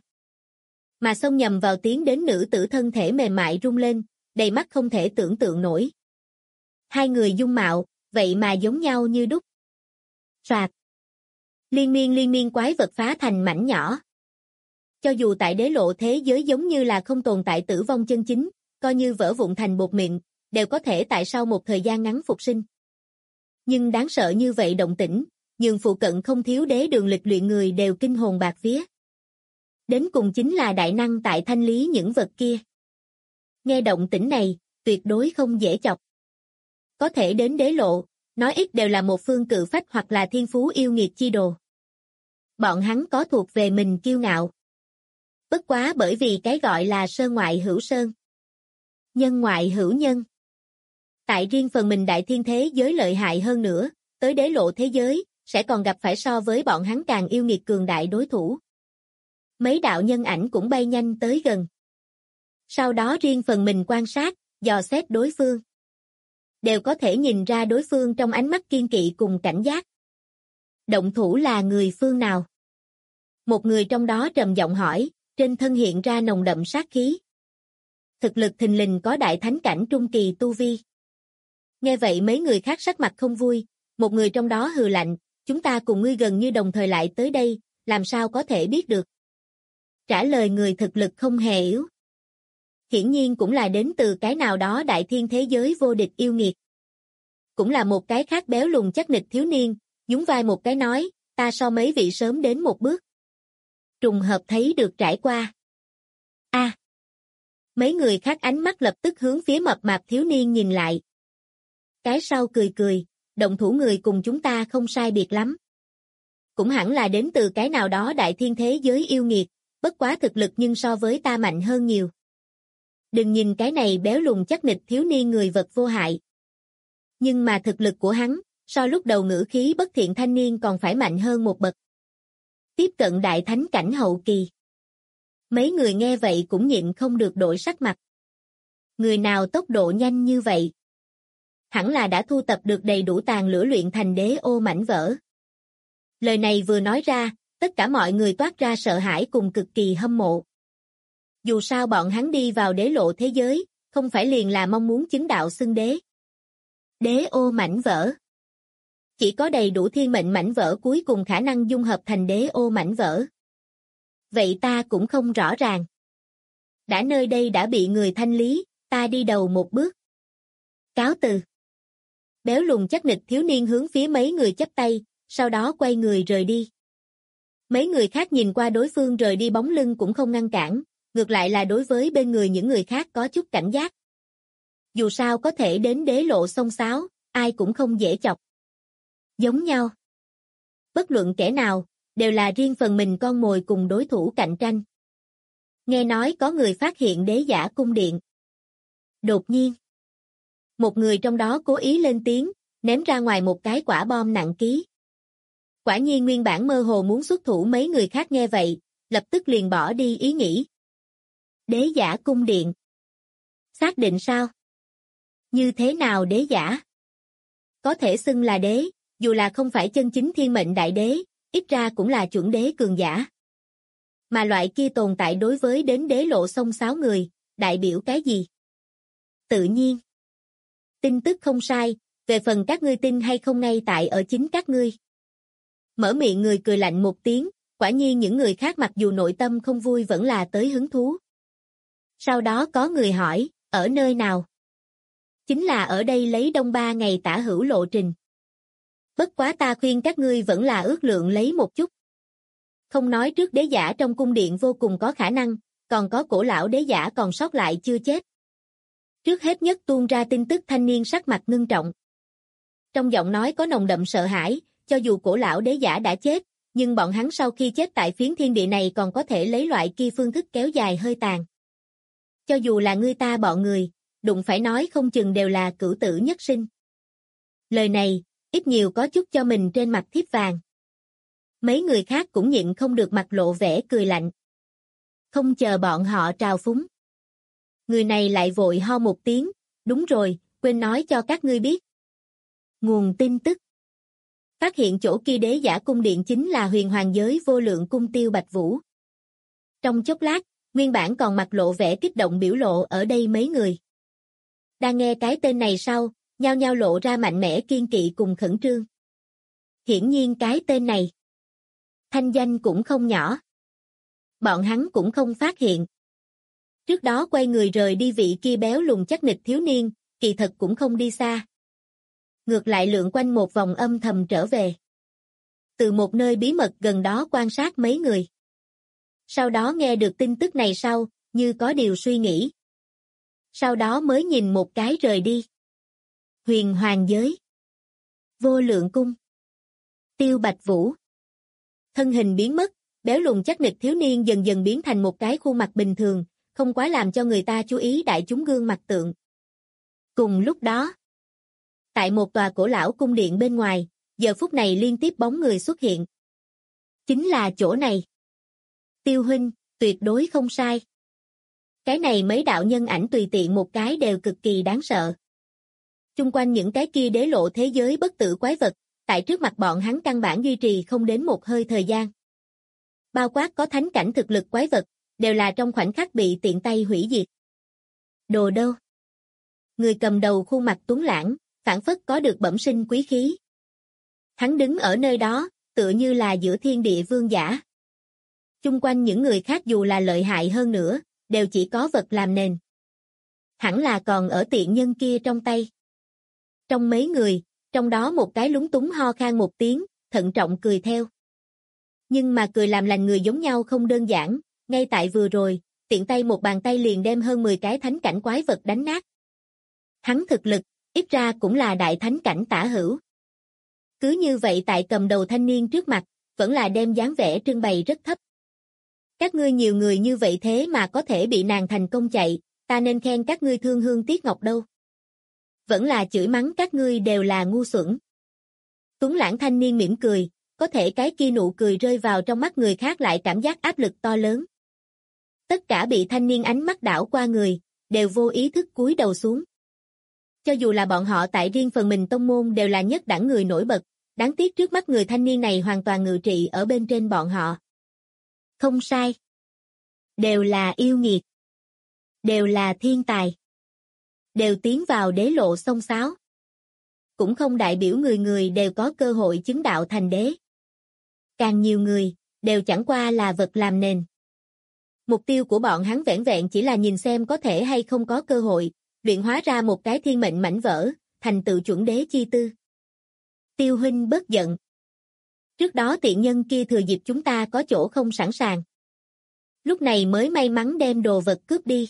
Mà xông nhầm vào tiến đến nữ tử thân thể mềm mại rung lên, đầy mắt không thể tưởng tượng nổi. Hai người dung mạo, vậy mà giống nhau như đúc. Soạt. Liên miên quái vật phá thành mảnh nhỏ. Cho dù tại đế lộ thế giới giống như là không tồn tại tử vong chân chính, coi như vỡ vụn thành bột mịn, đều có thể tại sau một thời gian ngắn phục sinh. Nhưng đáng sợ như vậy động tĩnh, nhường phụ cận không thiếu đế đường lịch luyện người đều kinh hồn bạt vía. Đến cùng chính là đại năng tại thanh lý những vật kia. Nghe động tĩnh này, tuyệt đối không dễ chọc. Có thể đến đế lộ, nói ít đều là một phương cự phách hoặc là thiên phú yêu nghiệt chi đồ. Bọn hắn có thuộc về mình kiêu ngạo. Bất quá bởi vì cái gọi là sơn ngoại hữu sơn. Nhân ngoại hữu nhân. Tại riêng phần mình đại thiên thế giới lợi hại hơn nữa, tới đế lộ thế giới, sẽ còn gặp phải so với bọn hắn càng yêu nghiệt cường đại đối thủ. Mấy đạo nhân ảnh cũng bay nhanh tới gần. Sau đó riêng phần mình quan sát, dò xét đối phương. Đều có thể nhìn ra đối phương trong ánh mắt kiên kỵ cùng cảnh giác. Động thủ là người phương nào? Một người trong đó trầm giọng hỏi, trên thân hiện ra nồng đậm sát khí. Thực lực thình lình có đại thánh cảnh trung kỳ tu vi. Nghe vậy mấy người khác sắc mặt không vui, một người trong đó hừ lạnh, chúng ta cùng ngươi gần như đồng thời lại tới đây, làm sao có thể biết được? Trả lời người thực lực không hề yếu. Hiển nhiên cũng là đến từ cái nào đó đại thiên thế giới vô địch yêu nghiệt. Cũng là một cái khác béo lùn chắc nịch thiếu niên, nhún vai một cái nói, ta so mấy vị sớm đến một bước. Trùng hợp thấy được trải qua. Mấy người khác ánh mắt lập tức hướng phía mập mạp thiếu niên nhìn lại. Cái sau cười cười, động thủ người cùng chúng ta không sai biệt lắm. Cũng hẳn là đến từ cái nào đó đại thiên thế giới yêu nghiệt, bất quá thực lực nhưng so với ta mạnh hơn nhiều. Đừng nhìn cái này béo lùn chắc nịch thiếu niên người vật vô hại. Nhưng mà thực lực của hắn, so lúc đầu ngữ khí bất thiện thanh niên còn phải mạnh hơn một bậc. Tiếp cận đại thánh cảnh hậu kỳ. Mấy người nghe vậy cũng nhịn không được đổi sắc mặt. Người nào tốc độ nhanh như vậy? Hẳn là đã thu tập được đầy đủ tàn lửa luyện thành đế ô mảnh vỡ. Lời này vừa nói ra, tất cả mọi người toát ra sợ hãi cùng cực kỳ hâm mộ. Dù sao bọn hắn đi vào đế lộ thế giới, không phải liền là mong muốn chứng đạo xưng đế. Đế ô mảnh vỡ. Chỉ có đầy đủ thiên mệnh mảnh vỡ cuối cùng khả năng dung hợp thành đế ô mảnh vỡ. Vậy ta cũng không rõ ràng. Đã nơi đây đã bị người thanh lý, ta đi đầu một bước. Cáo từ. Béo lùn chắc nịch thiếu niên hướng phía mấy người chắp tay, sau đó quay người rời đi. Mấy người khác nhìn qua đối phương rời đi bóng lưng cũng không ngăn cản, ngược lại là đối với bên người những người khác có chút cảnh giác. Dù sao có thể đến đế lộ xông xáo, ai cũng không dễ chọc. Giống nhau. Bất luận kẻ nào, đều là riêng phần mình con mồi cùng đối thủ cạnh tranh. Nghe nói có người phát hiện đế giả cung điện. Đột nhiên, một người trong đó cố ý lên tiếng, ném ra ngoài một cái quả bom nặng ký. Quả nhiên nguyên bản mơ hồ muốn xuất thủ mấy người khác nghe vậy, lập tức liền bỏ đi ý nghĩ. Đế giả cung điện. Xác định sao? Như thế nào đế giả? Có thể xưng là đế, dù là không phải chân chính thiên mệnh đại đế, ít ra cũng là chuẩn đế cường giả. Mà loại kia tồn tại đối với đến đế lộ xông xáo người, đại biểu cái gì? Tự nhiên. Tin tức không sai, về phần các ngươi tin hay không ngay tại ở chính các ngươi. Mở miệng người cười lạnh một tiếng, Quả nhiên những người khác mặc dù nội tâm không vui vẫn là tới hứng thú. Sau đó có người hỏi, ở nơi nào? Chính là ở đây lấy đông 3 ngày tả hữu lộ trình. Bất quá ta khuyên các ngươi vẫn là ước lượng lấy một chút. Không nói trước đế giả trong cung điện vô cùng có khả năng, còn có cổ lão đế giả còn sót lại chưa chết. Trước hết nhất tuôn ra tin tức thanh niên sắc mặt ngưng trọng. Trong giọng nói có nồng đậm sợ hãi, cho dù cổ lão đế giả đã chết, nhưng bọn hắn sau khi chết tại phiến thiên địa này còn có thể lấy loại kia phương thức kéo dài hơi tàn. Cho dù là ngươi ta bọn người, đụng phải nói không chừng đều là cửu tử nhất sinh. Lời này, ít nhiều có chút cho mình trên mặt thiếp vàng. Mấy người khác cũng nhịn không được mặt lộ vẻ cười lạnh. Không chờ bọn họ trào phúng. Người này lại vội ho một tiếng, đúng rồi, quên nói cho các ngươi biết. Nguồn tin tức. Phát hiện chỗ kia đế giả cung điện chính là huyền hoàng giới vô lượng cung Tiêu Bạch Vũ. Trong chốc lát, nguyên bản còn mặt lộ vẻ kích động biểu lộ ở đây mấy người. Đang nghe cái tên này sau, nhao nhao lộ ra mạnh mẽ kiên kỵ cùng khẩn trương. Hiển nhiên cái tên này, thanh danh cũng không nhỏ. Bọn hắn cũng không phát hiện. Trước đó quay người rời đi vị kia béo lùn chắc nịch thiếu niên, kỳ thật cũng không đi xa. Ngược lại lượn quanh một vòng âm thầm trở về. Từ một nơi bí mật gần đó quan sát mấy người. Sau đó nghe được tin tức này sau, như có điều suy nghĩ. Sau đó mới nhìn một cái rời đi. Huyền hoàng giới. Vô lượng cung. Tiêu Bạch Vũ. Thân hình biến mất, béo lùn chắc nịch thiếu niên dần dần biến thành một cái khuôn mặt bình thường, không quá làm cho người ta chú ý đại chúng gương mặt tượng. Cùng lúc đó, tại một tòa cổ lão cung điện bên ngoài, giờ phút này liên tiếp bóng người xuất hiện. Chính là chỗ này. Tiêu huynh, tuyệt đối không sai. Cái này mấy đạo nhân ảnh tùy tiện một cái đều cực kỳ đáng sợ. Chung quanh những cái kia đế lộ thế giới bất tử quái vật, tại trước mặt bọn hắn căn bản duy trì không đến một hơi thời gian. Bao quát có thánh cảnh thực lực quái vật, đều là trong khoảnh khắc bị tiện tay hủy diệt. Đồ đâu? Người cầm đầu khuôn mặt tuấn lãng, phảng phất có được bẩm sinh quý khí. Hắn đứng ở nơi đó, tựa như là giữa thiên địa vương giả. Chung quanh những người khác dù là lợi hại hơn nữa, đều chỉ có vật làm nền. Hẳn là còn ở tiện nhân kia trong tay. Trong mấy người, trong đó một cái lúng túng ho khan một tiếng, thận trọng cười theo. Nhưng mà cười làm lành người giống nhau không đơn giản, ngay tại vừa rồi, tiện tay một bàn tay liền đem hơn 10 cái thánh cảnh quái vật đánh nát. Hắn thực lực, ít ra cũng là đại thánh cảnh tả hữu. Cứ như vậy tại cầm đầu thanh niên trước mặt, vẫn là đem dáng vẻ trưng bày rất thấp. Các ngươi nhiều người như vậy thế mà có thể bị nàng thành công chạy, ta nên khen các ngươi thương hương tiếc ngọc đâu. Vẫn là chửi mắng các ngươi đều là ngu xuẩn. Tuấn lãng thanh niên mỉm cười, có thể cái kia nụ cười rơi vào trong mắt người khác lại cảm giác áp lực to lớn. Tất cả bị thanh niên ánh mắt đảo qua người, đều vô ý thức cúi đầu xuống. Cho dù là bọn họ tại riêng phần mình tông môn đều là nhất đẳng người nổi bật, đáng tiếc trước mắt người thanh niên này hoàn toàn ngự trị ở bên trên bọn họ. Không sai. Đều là yêu nghiệt. Đều là thiên tài. Đều tiến vào đế lộ xông xáo. Cũng không đại biểu người người đều có cơ hội chứng đạo thành đế. Càng nhiều người, đều chẳng qua là vật làm nền. Mục tiêu của bọn hắn vẻn vẹn chỉ là nhìn xem có thể hay không có cơ hội, luyện hóa ra một cái thiên mệnh mảnh vỡ, thành tựu chuẩn đế chi tư. Tiêu huynh bớt giận. Trước đó tiện nhân kia thừa dịp chúng ta có chỗ không sẵn sàng. Lúc này mới may mắn đem đồ vật cướp đi.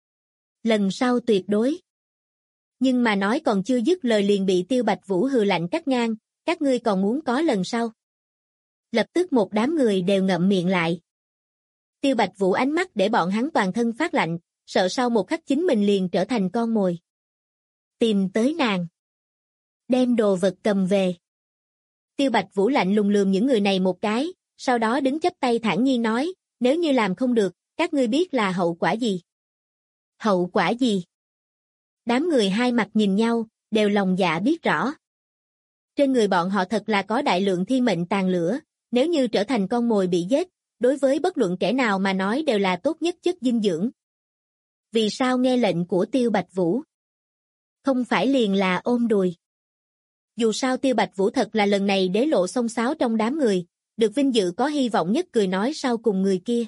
Lần sau tuyệt đối. Nhưng mà nói còn chưa dứt lời liền bị Tiêu Bạch Vũ hừ lạnh cắt ngang, các ngươi còn muốn có lần sau. Lập tức một đám người đều ngậm miệng lại. Tiêu Bạch Vũ ánh mắt để bọn hắn toàn thân phát lạnh, sợ sau một khắc chính mình liền trở thành con mồi. Tìm tới nàng. Đem đồ vật cầm về. Tiêu Bạch Vũ lạnh lùng lườm những người này một cái, sau đó đứng chắp tay thản nhiên nói, nếu như làm không được, các ngươi biết là hậu quả gì? Hậu quả gì? Đám người hai mặt nhìn nhau, đều lòng dạ biết rõ. Trên người bọn họ thật là có đại lượng thiên mệnh tàn lửa, nếu như trở thành con mồi bị giết, đối với bất luận kẻ nào mà nói đều là tốt nhất chất dinh dưỡng. Vì sao nghe lệnh của Tiêu Bạch Vũ? Không phải liền là ôm đùi. Dù sao Tiêu Bạch Vũ thật là lần này đế lộ xông xáo trong đám người, được vinh dự có hy vọng nhất cười nói sau cùng người kia.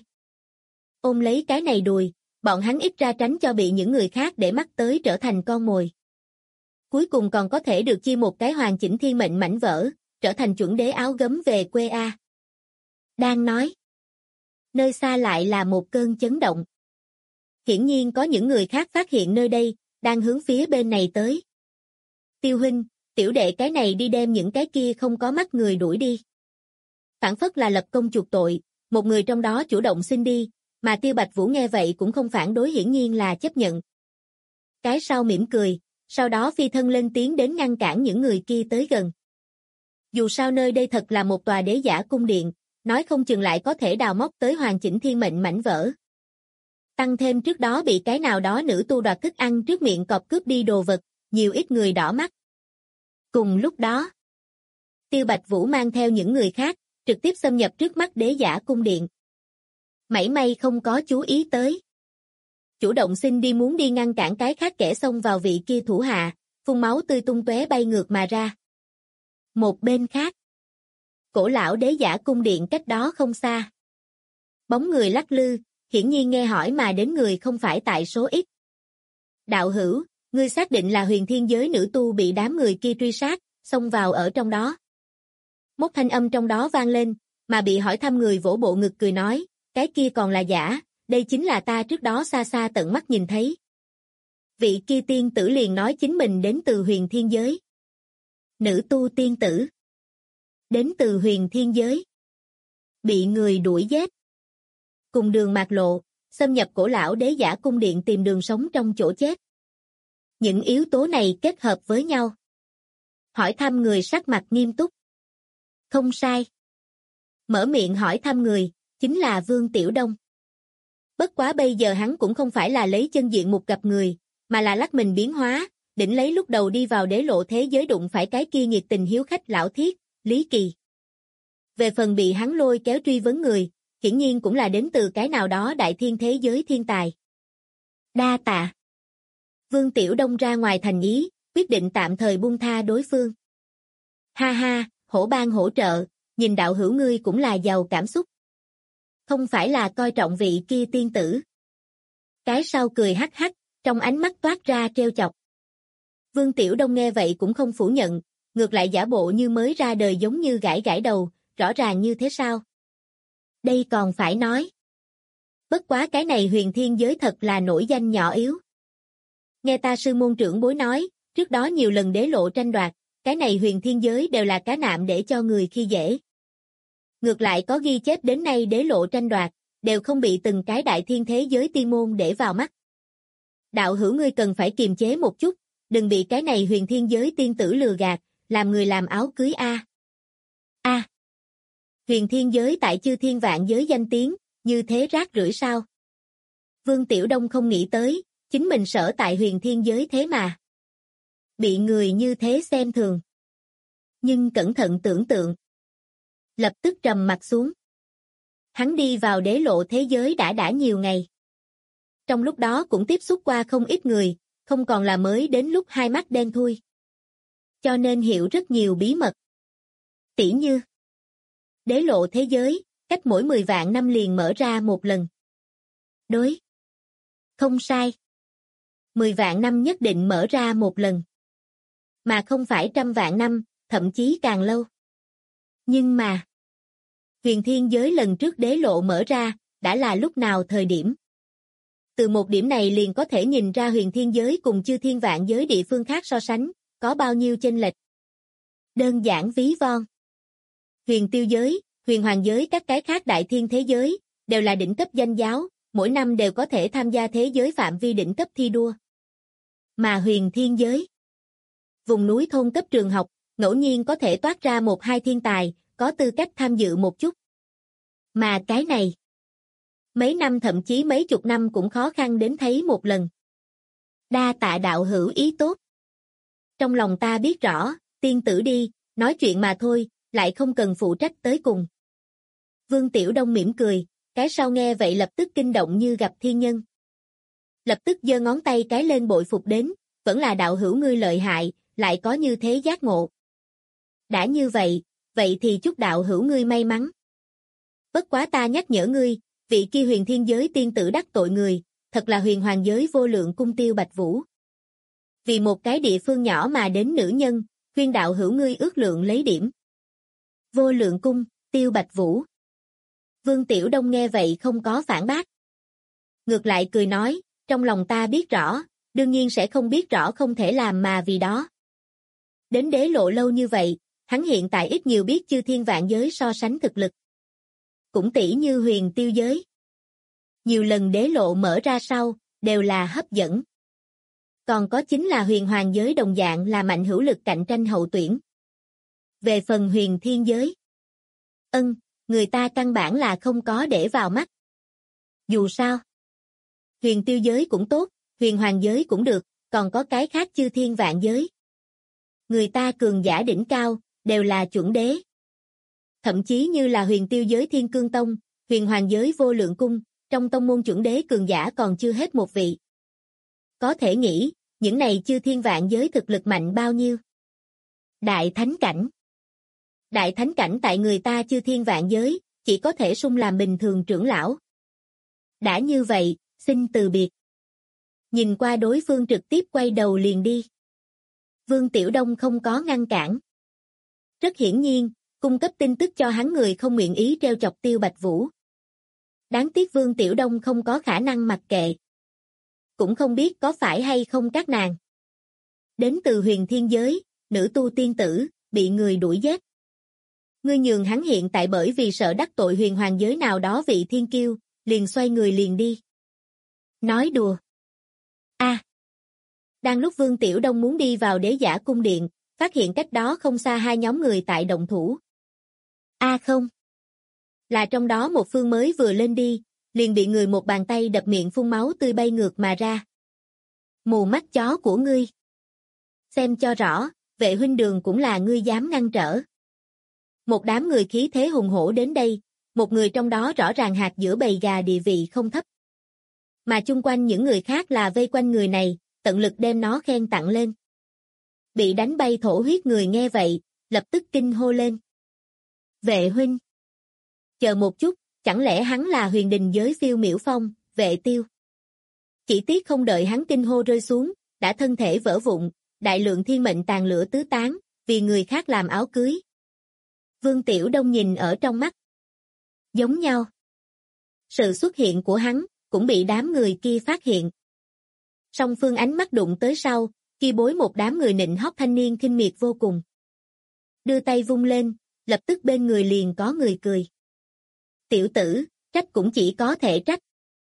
Ôm lấy cái này đùi, bọn hắn ít ra tránh cho bị những người khác để mắt tới trở thành con mồi. Cuối cùng còn có thể được chia một cái hoàn chỉnh thiên mệnh mảnh vỡ, trở thành chuẩn đế áo gấm về quê a. Đang nói. Nơi xa lại là một cơn chấn động. Hiển nhiên có những người khác phát hiện nơi đây, đang hướng phía bên này tới. Tiêu huynh, tiểu đệ cái này đi đem những cái kia không có mắt người đuổi đi. Phản phất là lập công chuộc tội, một người trong đó chủ động xin đi, mà Tiêu Bạch Vũ nghe vậy cũng không phản đối, hiển nhiên là chấp nhận. Cái sau mỉm cười, sau đó phi thân lên tiếng đến ngăn cản những người kia tới gần. Dù sao nơi đây thật là một tòa đế giả cung điện, nói không chừng lại có thể đào móc tới hoàn chỉnh thiên mệnh mảnh vỡ. Tăng thêm trước đó bị cái nào đó nữ tu đoạt thức ăn trước miệng cọp cướp đi đồ vật, nhiều ít người đỏ mắt. Cùng lúc đó, Tiêu Bạch Vũ mang theo những người khác, trực tiếp xâm nhập trước mắt đế giả cung điện. Mảy may không có chú ý tới. Chủ động xin đi muốn đi ngăn cản cái khác kẻ xông vào vị kia thủ hạ, phun máu tươi tung tóe bay ngược mà ra. Một bên khác, cổ lão đế giả cung điện cách đó không xa. Bóng người lắc lư, hiển nhiên nghe hỏi mà đến người không phải tại số ít. Đạo hữu, ngươi xác định là huyền thiên giới nữ tu bị đám người kia truy sát, xông vào ở trong đó. Một thanh âm trong đó vang lên, mà bị hỏi thăm người vỗ bộ ngực cười nói, cái kia còn là giả, đây chính là ta trước đó xa xa tận mắt nhìn thấy. Vị kia tiên tử liền nói chính mình đến từ huyền thiên giới. Nữ tu tiên tử. Đến từ huyền thiên giới. Bị người đuổi giết. Cùng đường mạc lộ, xâm nhập cổ lão đế giả cung điện tìm đường sống trong chỗ chết. Những yếu tố này kết hợp với nhau. Hỏi thăm người sắc mặt nghiêm túc. Không sai. Mở miệng hỏi thăm người, chính là Vương Tiểu Đông. Bất quá bây giờ hắn cũng không phải là lấy chân diện mục gặp người, mà là lắc mình biến hóa, đỉnh lấy lúc đầu đi vào đế lộ thế giới đụng phải cái kia nhiệt tình hiếu khách lão thiết, Lý Kỳ. Về phần bị hắn lôi kéo truy vấn người, hiển nhiên cũng là đến từ cái nào đó đại thiên thế giới thiên tài. Đa tạ. Vương Tiểu Đông ra ngoài thành ý, quyết định tạm thời buông tha đối phương. Ha ha, hổ bang hỗ trợ, nhìn đạo hữu ngươi cũng là giàu cảm xúc. Không phải là coi trọng vị kia tiên tử. Cái sau cười hắc hắc, trong ánh mắt toát ra trêu chọc. Vương Tiểu Đông nghe vậy cũng không phủ nhận, ngược lại giả bộ như mới ra đời giống như gãi gãi đầu, rõ ràng như thế sao? Đây còn phải nói. Bất quá cái này huyền thiên giới thật là nổi danh nhỏ yếu. Nghe ta sư môn trưởng bối nói, trước đó nhiều lần đế lộ tranh đoạt, cái này huyền thiên giới đều là cá nạm để cho người khi dễ. Ngược lại có ghi chép đến nay đế lộ tranh đoạt, đều không bị từng cái đại thiên thế giới tiên môn để vào mắt. Đạo hữu ngươi cần phải kiềm chế một chút, đừng bị cái này huyền thiên giới tiên tử lừa gạt, làm người làm áo cưới a. A. Huyền thiên giới tại chư thiên vạn giới danh tiếng, như thế rác rưởi sao? Vương Tiểu Đông không nghĩ tới, chính mình sở tại huyền thiên giới thế mà. Bị người như thế xem thường. Nhưng cẩn thận tưởng tượng. Lập tức trầm mặt xuống. Hắn đi vào đế lộ thế giới đã nhiều ngày. Trong lúc đó cũng tiếp xúc qua không ít người, không còn là mới đến lúc hai mắt đen thui. Cho nên hiểu rất nhiều bí mật. Tỉ như đế lộ thế giới, cách mỗi 10 vạn năm liền mở ra một lần. Đối. Không sai. 10 vạn năm nhất định mở ra một lần. Mà không phải trăm vạn năm, thậm chí càng lâu. Nhưng mà, huyền thiên giới lần trước đế lộ mở ra, đã là lúc nào thời điểm. Từ một điểm này liền có thể nhìn ra huyền thiên giới cùng chư thiên vạn giới địa phương khác so sánh, có bao nhiêu chênh lệch. Đơn giản ví von. Huyền tiêu giới, huyền hoàng giới các cái khác đại thiên thế giới, đều là đỉnh cấp danh giáo, mỗi năm đều có thể tham gia thế giới phạm vi đỉnh cấp thi đua. Mà huyền thiên giới, vùng núi thôn cấp trường học, ngẫu nhiên có thể toát ra một hai thiên tài, có tư cách tham dự một chút. Mà cái này, mấy năm thậm chí mấy chục năm cũng khó khăn đến thấy một lần. Đa tạ đạo hữu ý tốt. Trong lòng ta biết rõ, tiên tử đi, nói chuyện mà thôi, lại không cần phụ trách tới cùng. Vương Tiểu Đông mỉm cười, cái sau nghe vậy lập tức kinh động như gặp thiên nhân. Lập tức giơ ngón tay cái lên bội phục đến, vẫn là đạo hữu ngươi lợi hại, lại có như thế giác ngộ. Đã như vậy, vậy thì chúc đạo hữu ngươi may mắn. Bất quá ta nhắc nhở ngươi, vị kia huyền thiên giới tiên tử đắc tội người, thật là huyền hoàng giới vô lượng cung Tiêu Bạch Vũ. Vì một cái địa phương nhỏ mà đến nữ nhân, khuyên đạo hữu ngươi ước lượng lấy điểm. Vô lượng cung, Tiêu Bạch Vũ. Vương Tiểu Đông nghe vậy không có phản bác. Ngược lại cười nói, trong lòng ta biết rõ, đương nhiên sẽ không biết rõ không thể làm mà vì đó. Đến đế lộ lâu như vậy, hắn hiện tại ít nhiều biết chư thiên vạn giới so sánh thực lực. Cũng tỷ như huyền tiêu giới. Nhiều lần đế lộ mở ra sau, đều là hấp dẫn. Còn có chính là huyền hoàng giới đồng dạng là mạnh hữu lực cạnh tranh hậu tuyển. Về phần huyền thiên giới. Người ta căn bản là không có để vào mắt. Dù sao. Huyền tiêu giới cũng tốt, huyền hoàng giới cũng được, còn có cái khác chư thiên vạn giới. Người ta cường giả đỉnh cao, đều là chuẩn đế. Thậm chí như là huyền tiêu giới Thiên Cương Tông, huyền hoàng giới Vô Lượng Cung, trong tông môn chuẩn đế cường giả còn chưa hết một vị. Có thể nghĩ, những này chư thiên vạn giới thực lực mạnh bao nhiêu. Đại thánh cảnh. Đại thánh cảnh tại người ta chư thiên vạn giới, chỉ có thể sung làm bình thường trưởng lão. Đã như vậy, xin từ biệt. Nhìn qua đối phương trực tiếp quay đầu liền đi. Vương Tiểu Đông không có ngăn cản. Rất hiển nhiên, cung cấp tin tức cho hắn người không nguyện ý treo chọc Tiêu Bạch Vũ. Đáng tiếc Vương Tiểu Đông không có khả năng mặc kệ. Cũng không biết có phải hay không các nàng. Đến từ huyền thiên giới, nữ tu tiên tử, bị người đuổi giết. Ngươi nhường hắn hiện tại bởi vì sợ đắc tội huyền hoàng giới nào đó vị thiên kiêu, liền xoay người liền đi. Nói đùa. Đang lúc Vương Tiểu Đông muốn đi vào đế giả cung điện, phát hiện cách đó không xa hai nhóm người tại động thủ. Không. Là trong đó một phương mới vừa lên đi, liền bị người một bàn tay đập miệng phun máu tươi bay ngược mà ra. Mù mắt chó của ngươi. Xem cho rõ, Vệ huynh Đường cũng là ngươi dám ngăn trở. Một đám người khí thế hùng hổ đến đây, một người trong đó rõ ràng hạt giữa bầy gà địa vị không thấp. Mà chung quanh những người khác là vây quanh người này, tận lực đem nó khen tặng lên. Bị đánh bay thổ huyết người nghe vậy, lập tức kinh hô lên. Vệ huynh. Chờ một chút, chẳng lẽ hắn là huyền đình giới Phiêu Miểu Phong, Vệ Tiêu. Chỉ tiếc không đợi hắn kinh hô rơi xuống, đã thân thể vỡ vụn, đại lượng thiên mệnh tàn lửa tứ tán, vì người khác làm áo cưới. Vương Tiểu Đông nhìn ở trong mắt. Giống nhau. Sự xuất hiện của hắn, cũng bị đám người kia phát hiện. Song phương ánh mắt đụng tới sau, khi bối một đám người nịnh hót thanh niên khinh miệt vô cùng. Đưa tay vung lên, lập tức bên người liền có người cười. Tiểu tử, trách cũng chỉ có thể trách.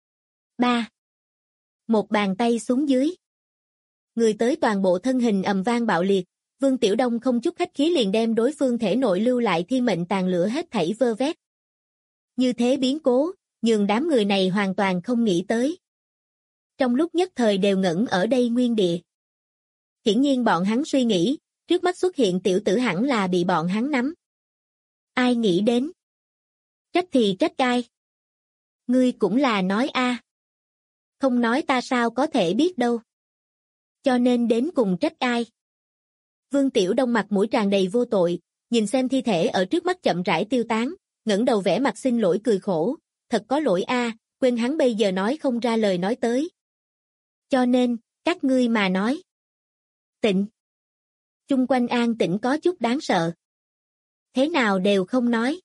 3. Một bàn tay xuống dưới. Người tới toàn bộ thân hình ầm vang bạo liệt, Vương Tiểu Đông không chút khách khí liền đem đối phương thể nội lưu lại thiên mệnh tàn lửa hết thảy vơ vét. Như thế biến cố, nhường đám người này hoàn toàn không nghĩ tới. Trong lúc nhất thời đều ngẩn ở đây nguyên địa. Hiển nhiên bọn hắn suy nghĩ, trước mắt xuất hiện tiểu tử hẳn là bị bọn hắn nắm. Ai nghĩ đến? Trách thì trách ai? Ngươi cũng là nói Không nói ta sao có thể biết đâu. Cho nên đến cùng trách ai? Vương Tiểu Đông mặt mũi tràn đầy vô tội, nhìn xem thi thể ở trước mắt chậm rãi tiêu tán, ngẩng đầu vẻ mặt xin lỗi cười khổ, thật có lỗi quên hắn bây giờ nói không ra lời nói tới. Cho nên, các ngươi mà nói. Tịnh. Chung quanh an tĩnh có chút đáng sợ. Thế nào đều không nói.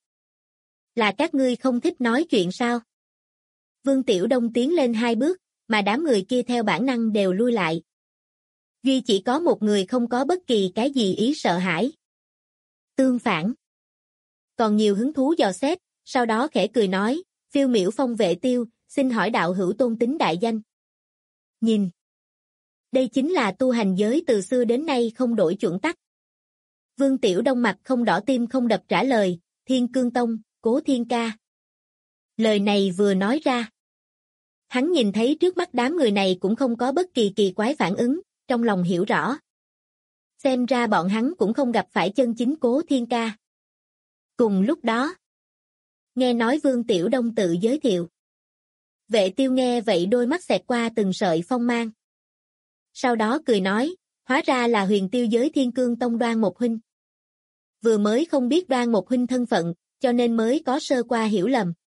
Là các ngươi không thích nói chuyện sao? Vương Tiểu Đông tiến lên 2 bước, mà đám người kia theo bản năng đều lui lại. Duy chỉ có một người không có bất kỳ cái gì ý sợ hãi. Tương phản. Còn nhiều hứng thú dò xét, sau đó khẽ cười nói, Phiêu Miểu Phong Vệ Tiêu, xin hỏi đạo hữu tôn tính đại danh. Nhìn. Đây chính là tu hành giới từ xưa đến nay không đổi chuẩn tắc. Vương Tiểu Đông mặt không đỏ tim không đập trả lời, Thiên Cương Tông, Cố Thiên Ca. Lời này vừa nói ra. Hắn nhìn thấy trước mắt đám người này cũng không có bất kỳ kỳ quái phản ứng, trong lòng hiểu rõ. Xem ra bọn hắn cũng không gặp phải chân chính Cố Thiên Ca. Cùng lúc đó, nghe nói Vương Tiểu Đông tự giới thiệu. Vệ Tiêu nghe vậy đôi mắt xẹt qua từng sợi phong mang. Sau đó cười nói, hóa ra là huyền tiêu giới Thiên Cương Tông Đoan Một huynh. Vừa mới không biết Đoan Một huynh thân phận, cho nên mới có sơ qua hiểu lầm.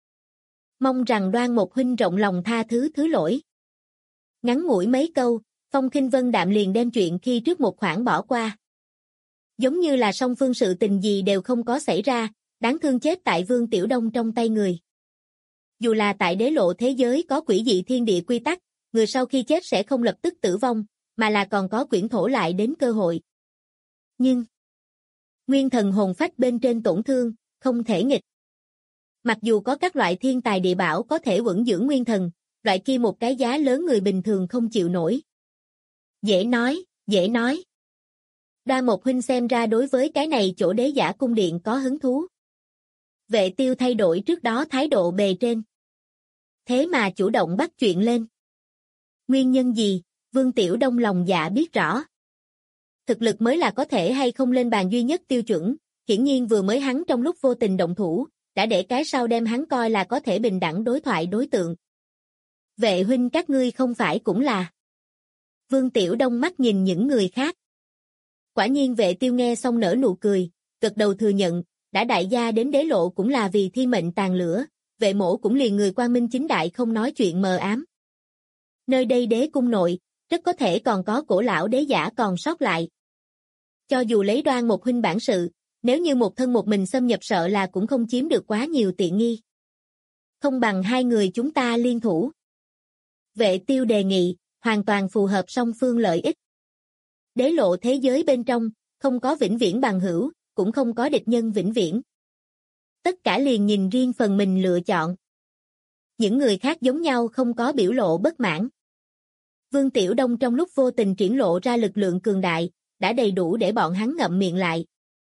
Mong rằng Đoan một huynh rộng lòng tha thứ thứ lỗi. Ngắn ngủi mấy câu, Phong Khinh Vân đạm liền đem chuyện khi trước một khoảng bỏ qua. Giống như là song phương sự tình gì đều không có xảy ra, đáng thương chết tại Vương Tiểu Đông trong tay người. Dù là tại đế lộ thế giới có quỷ dị thiên địa quy tắc, người sau khi chết sẽ không lập tức tử vong, mà là còn có quyển thổ lại đến cơ hội. Nhưng, nguyên thần hồn phách bên trên tổn thương, không thể nghịch. Mặc dù có các loại thiên tài địa bảo có thể vững dưỡng nguyên thần, loại kia một cái giá lớn người bình thường không chịu nổi. Dễ nói, dễ nói. Đoan một huynh xem ra đối với cái này chỗ đế giả cung điện có hứng thú. Vệ Tiêu thay đổi trước đó thái độ bề trên. Thế mà chủ động bắt chuyện lên. Nguyên nhân gì, Vương Tiểu Đông lòng dạ biết rõ. Thực lực mới là có thể hay không lên bàn duy nhất tiêu chuẩn, hiển nhiên vừa mới hắn trong lúc vô tình động thủ, đã để cái sau đem hắn coi là có thể bình đẳng đối thoại đối tượng. Vệ huynh các ngươi không phải cũng là. Vương Tiểu Đông mắt nhìn những người khác. Quả nhiên Vệ Tiêu nghe xong nở nụ cười, gật đầu thừa nhận, đã đại gia đến đế lộ cũng là vì thi mệnh tàn lửa, Vệ mổ cũng liền người quang minh chính đại không nói chuyện mờ ám. Nơi đây đế cung nội, rất có thể còn có cổ lão đế giả còn sót lại. Cho dù lấy Đoan một huynh bản sự, nếu như một thân một mình xâm nhập sợ là cũng không chiếm được quá nhiều tiện nghi. Không bằng hai người chúng ta liên thủ. Vệ Tiêu đề nghị, hoàn toàn phù hợp song phương lợi ích. Đế lộ thế giới bên trong, không có vĩnh viễn bằng hữu, cũng không có địch nhân vĩnh viễn. Tất cả liền nhìn riêng phần mình lựa chọn. Những người khác giống nhau không có biểu lộ bất mãn. Vương Tiểu Đông trong lúc vô tình triển lộ ra lực lượng cường đại, đã đầy đủ để bọn hắn ngậm miệng lại.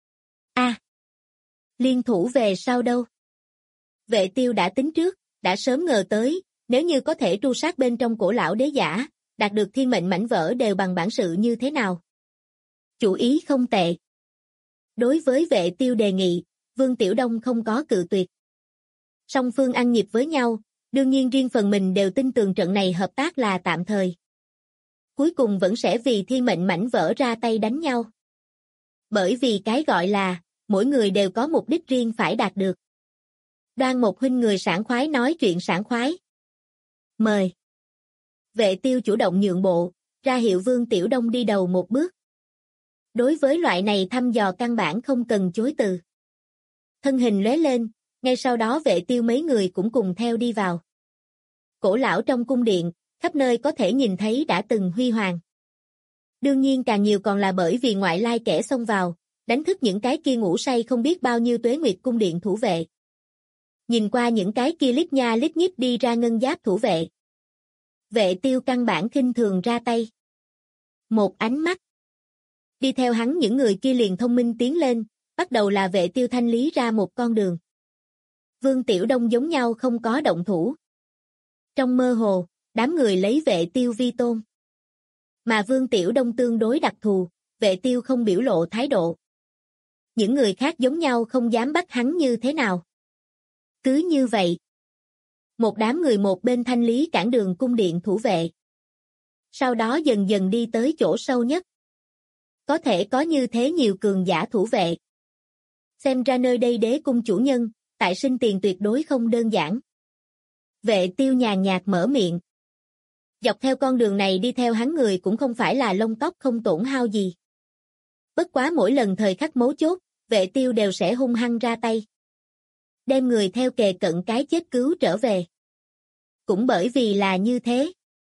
Liên thủ về sau đâu? Vệ Tiêu đã tính trước, đã sớm ngờ tới, nếu như có thể tru sát bên trong cổ lão đế giả, đạt được thiên mệnh mảnh vỡ đều bằng bản sự như thế nào. Chủ ý không tệ. Đối với Vệ Tiêu đề nghị, Vương Tiểu Đông không có cự tuyệt. Song phương ăn nhịp với nhau, đương nhiên riêng phần mình đều tin tưởng trận này hợp tác là tạm thời. Cuối cùng vẫn sẽ vì thiên mệnh mảnh vỡ ra tay đánh nhau. Bởi vì cái gọi là, mỗi người đều có mục đích riêng phải đạt được. Đoan một huynh người sảng khoái nói chuyện sảng khoái. Mời. Vệ Tiêu chủ động nhượng bộ, ra hiệu Vương Tiểu Đông đi đầu một bước. Đối với loại này thăm dò căn bản không cần chối từ. Thân hình lóe lên, ngay sau đó Vệ Tiêu mấy người cũng cùng theo đi vào. Cổ lão trong cung điện, khắp nơi có thể nhìn thấy đã từng huy hoàng. Đương nhiên càng nhiều còn là bởi vì ngoại lai kẻ xông vào, đánh thức những cái kia ngủ say không biết bao nhiêu tuế nguyệt cung điện thủ vệ. Nhìn qua những cái kia lít nha lít nhít đi ra ngân giáp thủ vệ. Vệ Tiêu căn bản khinh thường ra tay. Một ánh mắt. Đi theo hắn những người kia liền thông minh tiến lên, bắt đầu là Vệ Tiêu thanh lý ra một con đường. Vương Tiểu Đông giống nhau không có động thủ. Trong mơ hồ, đám người lấy Vệ Tiêu vi tôn. Mà Vương Tiểu Đông tương đối đặc thù, Vệ Tiêu không biểu lộ thái độ. Những người khác giống nhau không dám bắt hắn như thế nào. Cứ như vậy. Một đám người một bên thanh lý cản đường cung điện thủ vệ. Sau đó dần dần đi tới chỗ sâu nhất. Có thể có như thế nhiều cường giả thủ vệ. Xem ra nơi đây đế cung chủ nhân, tại sinh tiền tuyệt đối không đơn giản. Vệ Tiêu nhàn nhạt mở miệng. Dọc theo con đường này đi theo hắn người cũng không phải là lông tóc không tổn hao gì. Bất quá mỗi lần thời khắc mấu chốt, Vệ Tiêu đều sẽ hung hăng ra tay. Đem người theo kề cận cái chết cứu trở về. Cũng bởi vì là như thế,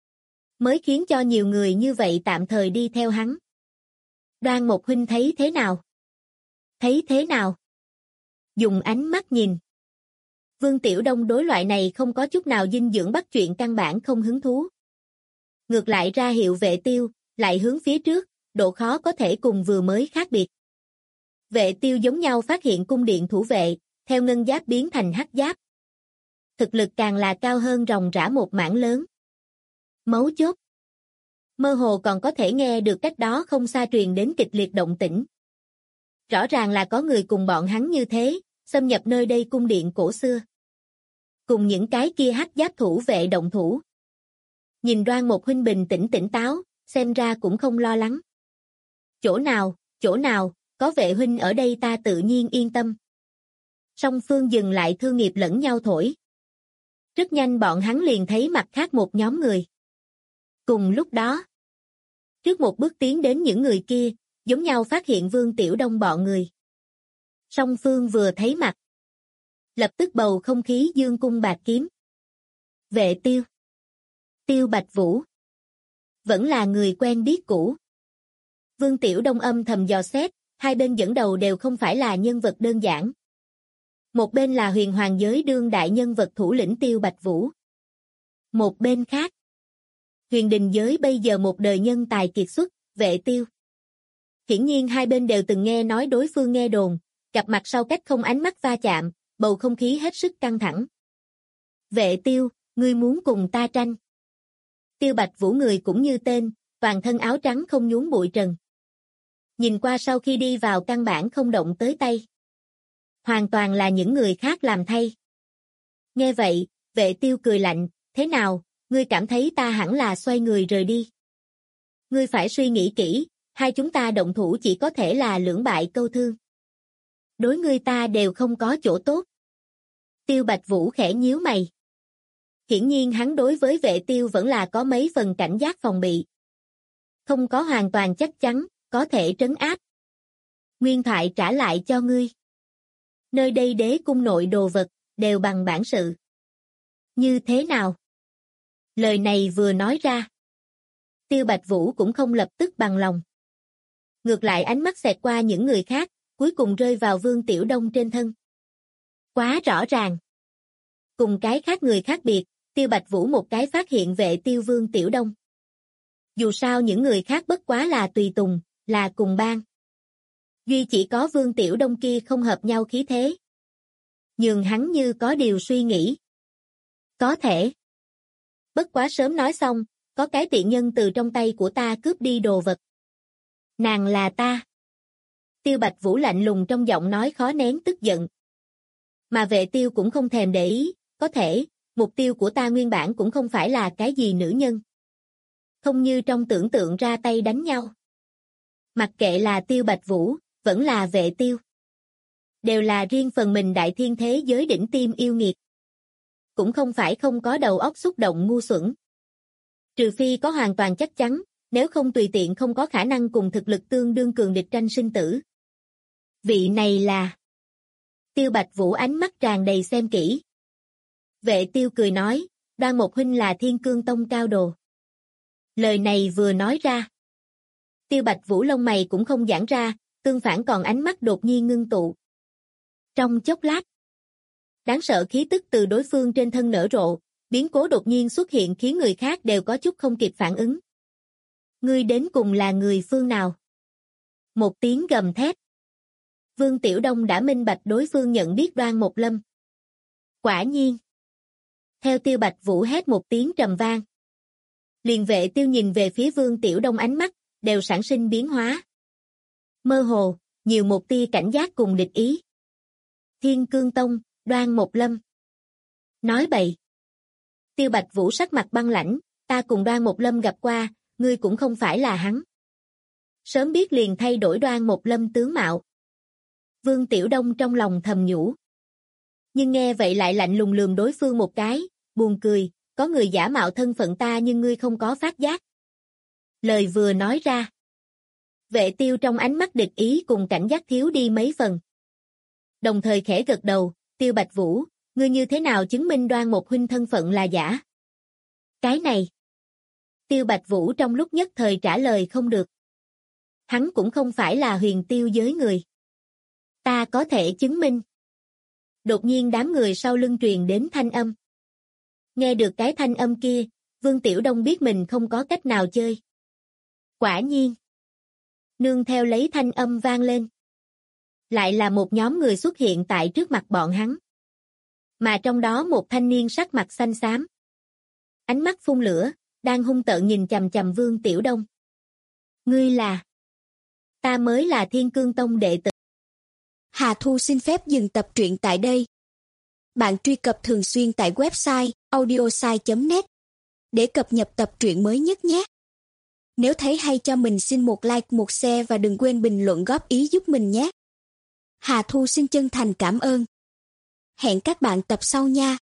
mới khiến cho nhiều người như vậy tạm thời đi theo hắn. Đoan một huynh thấy thế nào? Thấy thế nào? Dùng ánh mắt nhìn. Vương Tiểu Đông đối loại này không có chút nào dinh dưỡng bắt chuyện căn bản không hứng thú. Ngược lại ra hiệu Vệ Tiêu, lại hướng phía trước, độ khó có thể cùng vừa mới khác biệt. Vệ Tiêu giống nhau phát hiện cung điện thủ vệ, theo ngân giáp biến thành hắc giáp. Thực lực càng là cao hơn ròng rã một mảng lớn. Mấu chốt. Mơ hồ còn có thể nghe được cách đó không xa truyền đến kịch liệt động tĩnh. Rõ ràng là có người cùng bọn hắn như thế, xâm nhập nơi đây cung điện cổ xưa. Cùng những cái kia hắc giáp thủ vệ động thủ. Nhìn Đoan một huynh bình tĩnh tỉnh táo, xem ra cũng không lo lắng. Chỗ nào, có Vệ huynh ở đây ta tự nhiên yên tâm. Song phương dừng lại thương nghiệp lẫn nhau thổi. Rất nhanh bọn hắn liền thấy mặt khác một nhóm người. Cùng lúc đó, trước một bước tiến đến những người kia, giống nhau phát hiện Vương Tiểu Đông bọn người. Song phương vừa thấy mặt, lập tức bầu không khí dương cung bạt kiếm. Vệ Tiêu, Tiêu Bạch Vũ, vẫn là người quen biết cũ. Vương Tiểu Đông âm thầm dò xét, hai bên dẫn đầu đều không phải là nhân vật đơn giản. Một bên là huyền hoàng giới đương đại nhân vật thủ lĩnh Tiêu Bạch Vũ. Một bên khác, huyền đình giới bây giờ một đời nhân tài kiệt xuất, Vệ Tiêu. Hiển nhiên hai bên đều từng nghe nói đối phương nghe đồn, gặp mặt sau cách không ánh mắt va chạm, bầu không khí hết sức căng thẳng. Vệ Tiêu, ngươi muốn cùng ta tranh. Tiêu Bạch Vũ người cũng như tên, toàn thân áo trắng không nhốn bụi trần. Nhìn qua sau khi đi vào căn bản không động tới tay. Hoàn toàn là những người khác làm thay. Nghe vậy, Vệ Tiêu cười lạnh, thế nào, ngươi cảm thấy ta hẳn là xoay người rời đi. Ngươi phải suy nghĩ kỹ, hai chúng ta động thủ chỉ có thể là lưỡng bại câu thương. Đối ngươi ta đều không có chỗ tốt. Tiêu Bạch Vũ khẽ nhíu mày. Hiển nhiên hắn đối với Vệ Tiêu vẫn là có mấy phần cảnh giác phòng bị. Không có hoàn toàn chắc chắn, có thể trấn áp. Nguyên thoại trả lại cho ngươi. Nơi đây đế cung nội đồ vật, đều bằng bản sự. Như thế nào? Lời này vừa nói ra. Tiêu Bạch Vũ cũng không lập tức bằng lòng. Ngược lại ánh mắt xẹt qua những người khác, cuối cùng rơi vào Vương Tiểu Đông trên thân. Quá rõ ràng. Cùng cái khác người khác biệt, Tiêu Bạch Vũ một cái phát hiện Vệ Tiêu Vương Tiểu Đông. Dù sao những người khác bất quá là tùy tùng, là cùng bang. Duy chỉ có Vương Tiểu Đông kia không hợp nhau khí thế. Nhường hắn như có điều suy nghĩ. Có thể. Bất quá sớm nói xong, có cái tiện nhân từ trong tay của ta cướp đi đồ vật. Nàng là ta. Tiêu Bạch Vũ lạnh lùng trong giọng nói khó nén tức giận. Mà Vệ Tiêu cũng không thèm để ý, có thể, mục tiêu của ta nguyên bản cũng không phải là cái gì nữ nhân. Không như trong tưởng tượng ra tay đánh nhau. Mặc kệ là Tiêu Bạch Vũ, vẫn là Vệ Tiêu. Đều là riêng phần mình đại thiên thế giới đỉnh tiêm yêu nghiệt. Cũng không phải không có đầu óc xúc động ngu xuẩn. Trừ phi có hoàn toàn chắc chắn, nếu không tùy tiện không có khả năng cùng thực lực tương đương cường địch tranh sinh tử. Vị này là... Tiêu Bạch Vũ ánh mắt tràn đầy xem kỹ. Vệ Tiêu cười nói, Đoan Mộc huynh là Thiên Cương Tông cao đồ. Lời này vừa nói ra. Tiêu Bạch Vũ lông mày cũng không giãn ra, tương phản còn ánh mắt đột nhiên ngưng tụ. Trong chốc lát, đáng sợ khí tức từ đối phương trên thân nở rộ, biến cố đột nhiên xuất hiện khiến người khác đều có chút không kịp phản ứng. Ngươi đến cùng là người phương nào? Một tiếng gầm thét. Vương Tiểu Đông đã minh bạch đối phương nhận biết Đoan Mộc Lâm. Quả nhiên. Theo Tiêu Bạch Vũ hét một tiếng trầm vang. Liền Vệ Tiêu nhìn về phía Vương Tiểu Đông ánh mắt, đều sản sinh biến hóa. Mơ hồ, nhiều một tia cảnh giác cùng địch ý. Thiên Cương Tông, Đoan Mộc Lâm. Nói bậy. Tiêu Bạch Vũ sắc mặt băng lãnh, ta cùng Đoan Mộc Lâm gặp qua, ngươi cũng không phải là hắn. Sớm biết liền thay đổi Đoan Mộc Lâm tướng mạo. Vương Tiểu Đông trong lòng thầm nhủ. Nhưng nghe vậy lại lạnh lùng lườm đối phương một cái, buồn cười, có người giả mạo thân phận ta nhưng ngươi không có phát giác. Lời vừa nói ra. Vệ Tiêu trong ánh mắt địch ý cùng cảnh giác thiếu đi mấy phần. Đồng thời khẽ gật đầu, Tiêu Bạch Vũ, ngươi như thế nào chứng minh Đoan Mộc huynh thân phận là giả? Cái này. Tiêu Bạch Vũ trong lúc nhất thời trả lời không được. Hắn cũng không phải là huyền tiêu giới người. Ta có thể chứng minh. Đột nhiên đám người sau lưng truyền đến thanh âm. Nghe được cái thanh âm kia, Vương Tiểu Đông biết mình không có cách nào chơi. Quả nhiên. Nương theo lấy thanh âm vang lên. Lại là một nhóm người xuất hiện tại trước mặt bọn hắn. Mà trong đó một thanh niên sắc mặt xanh xám. Ánh mắt phun lửa, đang hung tợn nhìn chằm chằm Vương Tiểu Đông. Ngươi là... Ta mới là Thiên Cương Tông đệ tử. Hà Thu xin phép dừng tập truyện tại đây. Bạn truy cập thường xuyên tại website audiosai.net để cập nhật tập truyện mới nhất nhé. Nếu thấy hay cho mình xin một like, một share và đừng quên bình luận góp ý giúp mình nhé. Hà Thu xin chân thành cảm ơn. Hẹn các bạn tập sau nha.